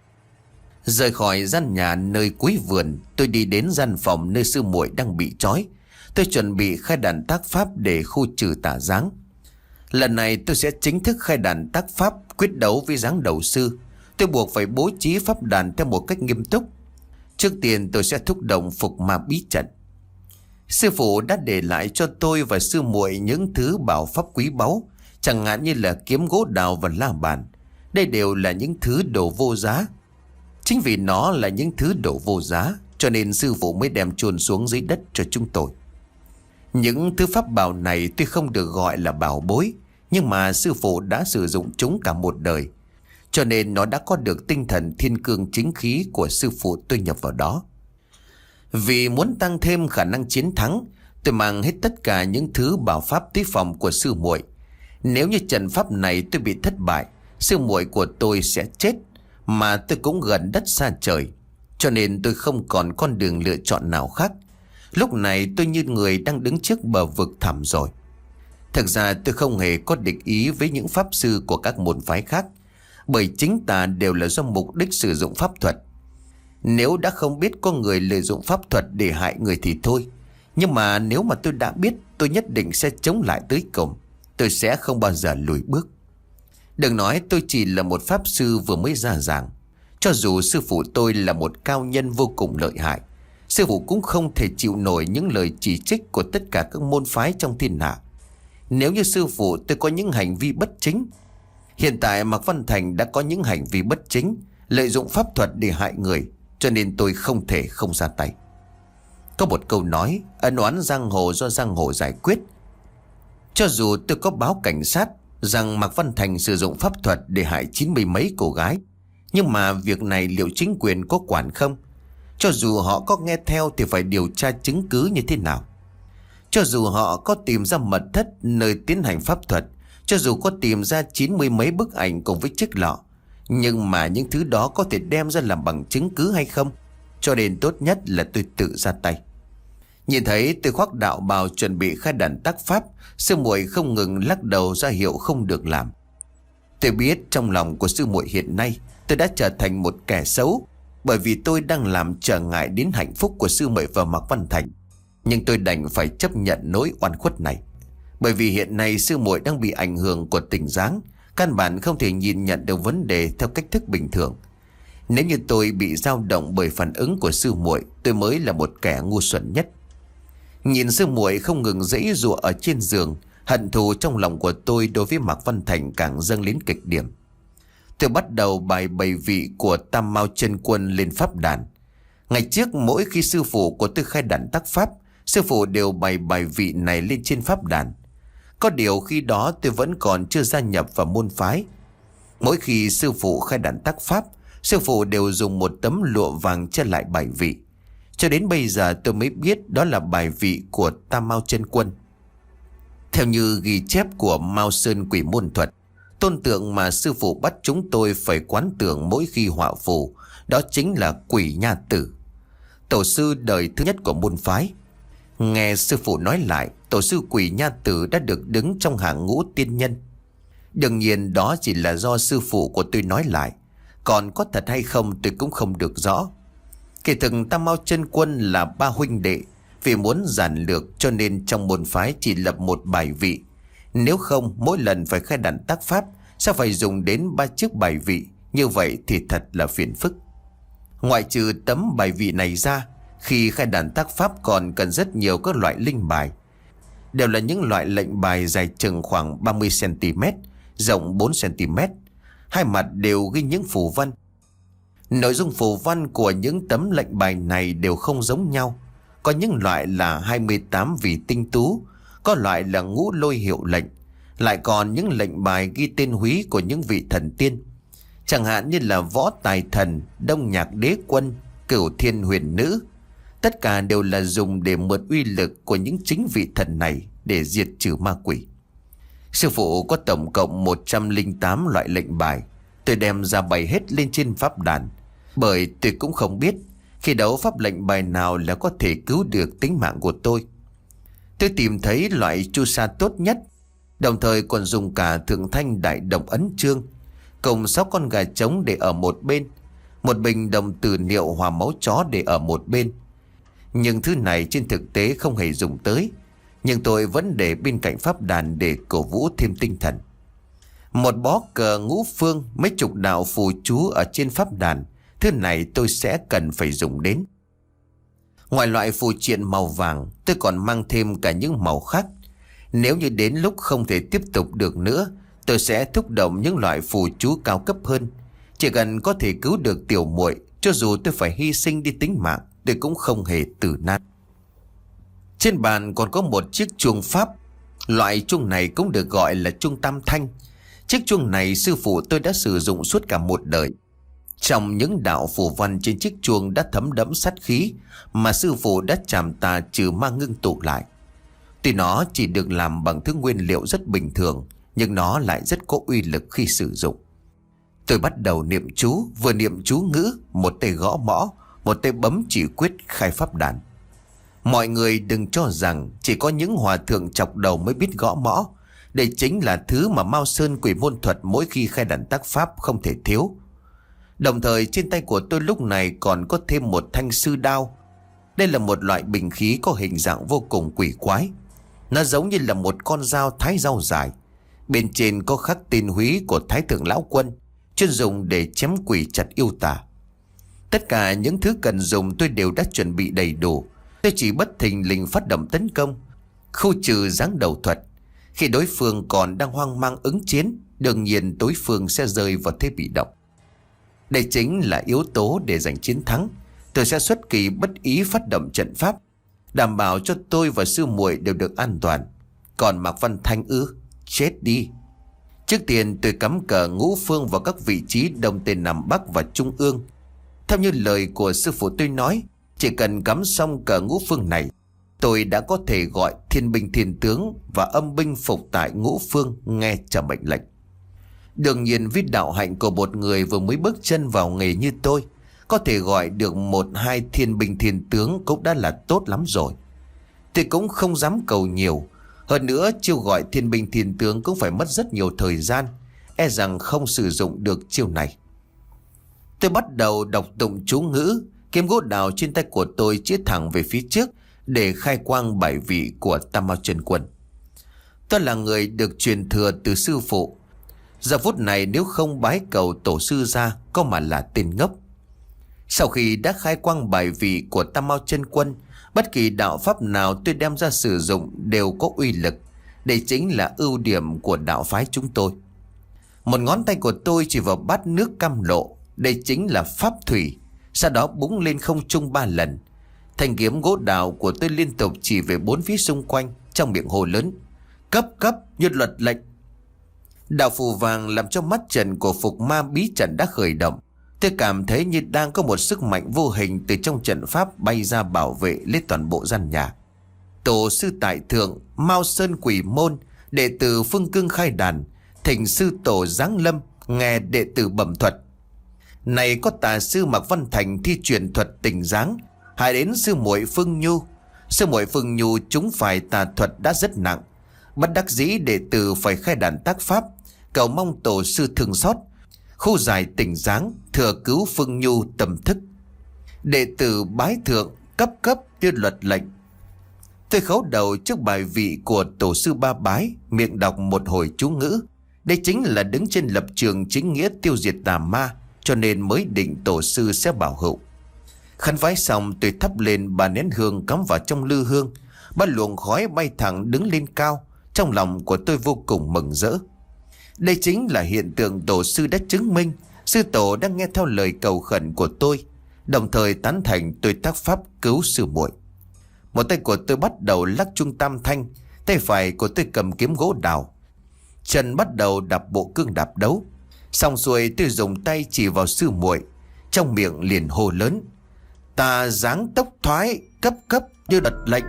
Rời khỏi gian nhà nơi cuối vườn, tôi đi đến gian phòng nơi sư muội đang bị trói. Tôi chuẩn bị khai đàn tác pháp để khu trừ tà giáng. Lần này tôi sẽ chính thức khai đàn tác pháp quyết đấu với giáng đầu sư. Tôi buộc phải bố trí pháp đàn theo một cách nghiêm túc. Trước tiên tôi sẽ thúc động phục ma bí trận. Sư phụ đã để lại cho tôi và sư muội những thứ bảo pháp quý báu, chẳng hạn như là kiếm gỗ đào và la bàn. Đây đều là những thứ đồ vô giá. Chính vì nó là những thứ đồ vô giá cho nên sư phụ mới đem chôn xuống dưới đất cho chúng tôi. Những thứ pháp bảo này tuy không được gọi là bảo bối, nhưng mà sư phụ đã sử dụng chúng cả một đời, cho nên nó đã có được tinh thần thiên cương chính khí của sư phụ tôi nhập vào đó. Vì muốn tăng thêm khả năng chiến thắng, tôi mang hết tất cả những thứ bảo pháp tí phòng của sư muội. Nếu như trận pháp này tôi bị thất bại, sư muội của tôi sẽ chết, mà tôi cũng gần đất xa trời, cho nên tôi không còn con đường lựa chọn nào khác. Lúc này tôi như người đang đứng trước bờ vực thẳm rồi. Thực ra tôi không hề có địch ý với những pháp sư của các môn phái khác, bởi chính ta đều là do mục đích sử dụng pháp thuật. Nếu đã không biết có người lợi dụng pháp thuật để hại người thì thôi, nhưng mà nếu mà tôi đã biết, tôi nhất định sẽ chống lại tới cùng. Tôi sẽ không bao giờ lùi bước. Đừng nói tôi chỉ là một pháp sư vừa mới ra giảng. Cho dù sư phụ tôi là một cao nhân vô cùng lợi hại, sư phụ cũng không thể chịu nổi những lời chỉ trích của tất cả các môn phái trong thiên hạ. Nếu như sư phụ tôi có những hành vi bất chính, hiện tại Mạc Văn Thành đã có những hành vi bất chính, lợi dụng pháp thuật để hại người, cho nên tôi không thể không ra tay. Có một câu nói, ân oán giang hồ do giang hồ giải quyết. Cho dù tôi có báo cảnh sát rằng Mạc Văn Thành sử dụng pháp thuật để hại chín mươi mấy cô gái, nhưng mà việc này liệu chính quyền có quản không? Cho dù họ có nghe theo thì phải điều tra chứng cứ như thế nào? Cho dù họ có tìm ra mật thất nơi tiến hành pháp thuật, cho dù có tìm ra chín mươi mấy bức ảnh cùng với chiếc lọ, nhưng mà những thứ đó có thể đem ra làm bằng chứng cứ hay không? Cho nên tốt nhất là tôi tự ra tay. Nhìn thấy tôi khoác đạo bào chuẩn bị khai đàn tác pháp, sư muội không ngừng lắc đầu ra hiệu không được làm. Tôi biết trong lòng của sư muội hiện nay tôi đã trở thành một kẻ xấu, bởi vì tôi đang làm trở ngại đến hạnh phúc của sư muội và Mạc Văn Thành. Nhưng tôi đành phải chấp nhận nỗi oan khuất này, bởi vì hiện nay sư muội đang bị ảnh hưởng của tình dáng, căn bản không thể nhìn nhận được vấn đề theo cách thức bình thường. Nếu như tôi bị dao động bởi phản ứng của sư muội, tôi mới là một kẻ ngu xuẩn nhất. Nhìn sư muội không ngừng giãy giụa ở trên giường, hận thù trong lòng của tôi đối với Mạc Văn Thành càng dâng lên kịch điểm. Tôi bắt đầu bài bày vị của Tam Mao Chân Quân lên pháp đàn. Ngày trước mỗi khi sư phụ của tôi khai đàn tác pháp, sư phụ đều bày bài vị này lên trên pháp đàn. Có điều khi đó tôi vẫn còn chưa gia nhập vào môn phái. Mỗi khi sư phụ khai đàn tác pháp, sư phụ đều dùng một tấm lụa vàng che lại bài vị. Cho đến bây giờ tôi mới biết đó là bài vị của Tam Mao Chân Quân. Theo như ghi chép của Mao Sơn Quỷ Môn Thuật, tôn tượng mà sư phụ bắt chúng tôi phải quán tưởng mỗi khi họa phù, đó chính là Quỷ Nha Tử, tổ sư đời thứ nhất của môn phái. Nghe sư phụ nói lại, tổ sư Quỷ Nha Tử đã được đứng trong hàng ngũ tiên nhân. Đương nhiên đó chỉ là do sư phụ của tôi nói lại, còn có thật hay không tôi cũng không được rõ. Kỳ thực Tam Mao Chân Quân là ba huynh đệ, vì muốn giản lược cho nên trong môn phái chỉ lập một bài vị. Nếu không mỗi lần phải khai đàn tác pháp sẽ phải dùng đến ba chiếc bài vị, như vậy thì thật là phiền phức. Ngoại trừ tấm bài vị này ra, khi khai đàn tác pháp còn cần rất nhiều các loại linh bài. Đều là những loại lệnh bài dài chừng khoảng ba mươi xăng-ti-mét, rộng bốn xăng-ti-mét. Hai mặt đều ghi những phù văn. Nội dung phù văn của những tấm lệnh bài này đều không giống nhau. Có những loại là hai mươi tám vị tinh tú, có loại là ngũ lôi hiệu lệnh, lại còn những lệnh bài ghi tên húy của những vị thần tiên. Chẳng hạn như là Võ Tài Thần, Đông Nhạc Đế Quân, Cửu Thiên Huyền Nữ. Tất cả đều là dùng để mượn uy lực của những chính vị thần này để diệt trừ ma quỷ. Sư phụ có tổng cộng một trăm lẻ tám loại lệnh bài. Tôi đem ra bày hết lên trên pháp đàn, bởi tôi cũng không biết khi đấu pháp lệnh bài nào là có thể cứu được tính mạng của tôi. Tôi tìm thấy loại chu sa tốt nhất, đồng thời còn dùng cả Thượng Thanh Đại Đồng Ấn Chương cùng sáu con gà trống để ở một bên, một bình đồng tử niệu hòa máu chó để ở một bên. Nhưng thứ này trên thực tế không hề dùng tới, nhưng tôi vẫn để bên cạnh pháp đàn để cổ vũ thêm tinh thần. Một bó cờ ngũ phương, mấy chục đạo phù chú ở trên pháp đàn, thứ này tôi sẽ cần phải dùng đến. Ngoài loại phù triện màu vàng, tôi còn mang thêm cả những màu khác. Nếu như đến lúc không thể tiếp tục được nữa, tôi sẽ thúc động những loại phù chú cao cấp hơn. Chỉ cần có thể cứu được tiểu muội, cho dù tôi phải hy sinh đi tính mạng, tôi cũng không hề tử nan. Trên bàn còn có một chiếc chuông pháp. Loại chuông này cũng được gọi là chuông tam thanh. Chiếc chuông này sư phụ tôi đã sử dụng suốt cả một đời. Trong những đạo phù văn trên chiếc chuông đã thấm đẫm sát khí mà sư phụ đã chạm tà trừ ma ngưng tụ lại. Tuy nó chỉ được làm bằng thứ nguyên liệu rất bình thường, nhưng nó lại rất có uy lực khi sử dụng. Tôi bắt đầu niệm chú, vừa niệm chú ngữ, một tay gõ mõ, một tay bấm chỉ quyết khai pháp đàn. Mọi người đừng cho rằng chỉ có những hòa thượng chọc đầu mới biết gõ mõ. Đây chính là thứ mà Mao Sơn Quỷ Môn Thuật mỗi khi khai đàn tác pháp không thể thiếu. Đồng thời trên tay của tôi lúc này còn có thêm một thanh sư đao. Đây là một loại binh khí có hình dạng vô cùng quỷ quái. Nó giống như là một con dao thái rau dài. Bên trên có khắc tên húy của Thái Thượng Lão Quân, chuyên dùng để chém quỷ chặt yêu tà. Tất cả những thứ cần dùng tôi đều đã chuẩn bị đầy đủ. Tôi chỉ bất thình lình phát động tấn công, khu trừ giáng đầu thuật. Khi đối phương còn đang hoang mang ứng chiến, đương nhiên đối phương sẽ rơi vào thế bị động. Đây chính là yếu tố để giành chiến thắng. Tôi sẽ xuất kỳ bất ý phát động trận pháp, đảm bảo cho tôi và sư muội đều được an toàn. Còn Mạc Văn Thanh ư, chết đi. Trước tiên tôi cắm cờ ngũ phương vào các vị trí đông tây nam bắc và trung ương. Theo như lời của sư phụ tôi nói, chỉ cần cắm xong cờ ngũ phương này, tôi đã có thể gọi thiên binh thiên tướng và âm binh phục tại ngũ phương nghe trả mệnh lệnh. Đương nhiên với đạo hạnh của một người vừa mới bước chân vào nghề như tôi, có thể gọi được một hai thiên binh thiên tướng cũng đã là tốt lắm rồi. Tôi cũng không dám cầu nhiều. Hơn nữa chiêu gọi thiên binh thiên tướng cũng phải mất rất nhiều thời gian, e rằng không sử dụng được chiêu này. Tôi bắt đầu đọc tụng chú ngữ. Kiếm gỗ đào trên tay của tôi chĩa thẳng về phía trước để khai quang bảy vị của Tam Mao Chân Quân. Tôi là người được truyền thừa từ sư phụ. Giờ phút này nếu không bái cầu tổ sư ra, có mà là tên ngốc. Sau khi đã khai quang bài vị của Tam Mao Chân Quân, bất kỳ đạo pháp nào tôi đem ra sử dụng đều có uy lực. Đây chính là ưu điểm của đạo phái chúng tôi. Một ngón tay của tôi chỉ vào bát nước cam lộ. Đây chính là pháp thủy. Sau đó búng lên không trung ba lần. Thanh kiếm gỗ đào của tôi liên tục chỉ về bốn phía xung quanh, trong miệng hồ lớn: cấp cấp như luật lệnh. Đạo phù vàng làm cho mắt trận của phục ma bí trận đã khởi động. Tôi cảm thấy như đang có một sức mạnh vô hình từ trong trận pháp bay ra bảo vệ lấy toàn bộ gian nhà. Tổ sư tại thượng, Mao Sơn Quỷ Môn, đệ tử Phương Cương khai đàn, thỉnh sư tổ giáng lâm, nghe đệ tử bẩm thuật. Này có tà sư Mạc Văn Thành thi truyền thuật tình giáng, hại đến sư muội Phương Nhu. Sư muội Phương Nhu chúng phải tà thuật đã rất nặng, bất đắc dĩ đệ tử phải khai đàn tác pháp, cầu mong tổ sư thương xót, khu giải tình giáng, thừa cứu Phương Nhu tầm thức. Đệ tử bái thượng, cấp cấp như luật lệnh. Tôi khấu đầu trước bài vị của tổ sư ba bái, miệng đọc một hồi chú ngữ. Đây chính là đứng trên lập trường chính nghĩa tiêu diệt tà ma, cho nên mới định tổ sư sẽ bảo hữu. Khấn vái xong tôi thắp lên ba nén hương cắm vào trong lư hương. Ba luồng khói bay thẳng đứng lên cao. Trong lòng của tôi vô cùng mừng rỡ. Đây chính là hiện tượng tổ sư đã chứng minh sư tổ đang nghe theo lời cầu khẩn của tôi, đồng thời tán thành tôi tác pháp cứu sư muội. Một tay của tôi bắt đầu lắc chuông tam thanh, tay phải của tôi cầm kiếm gỗ đào, chân bắt đầu đạp bộ cương đạp đấu. Xong xuôi tôi dùng tay chỉ vào sư muội, trong miệng liền hô lớn: tà giáng tốc thoái, cấp cấp như đặt lệnh.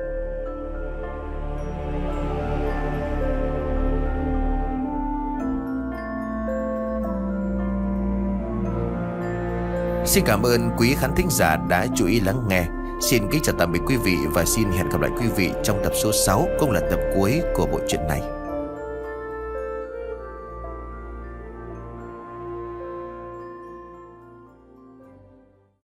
Xin cảm ơn quý khán thính giả đã chú ý lắng nghe. Xin kính chào tạm biệt quý vị và xin hẹn gặp lại quý vị trong tập số sáu cũng là tập cuối của bộ truyện này.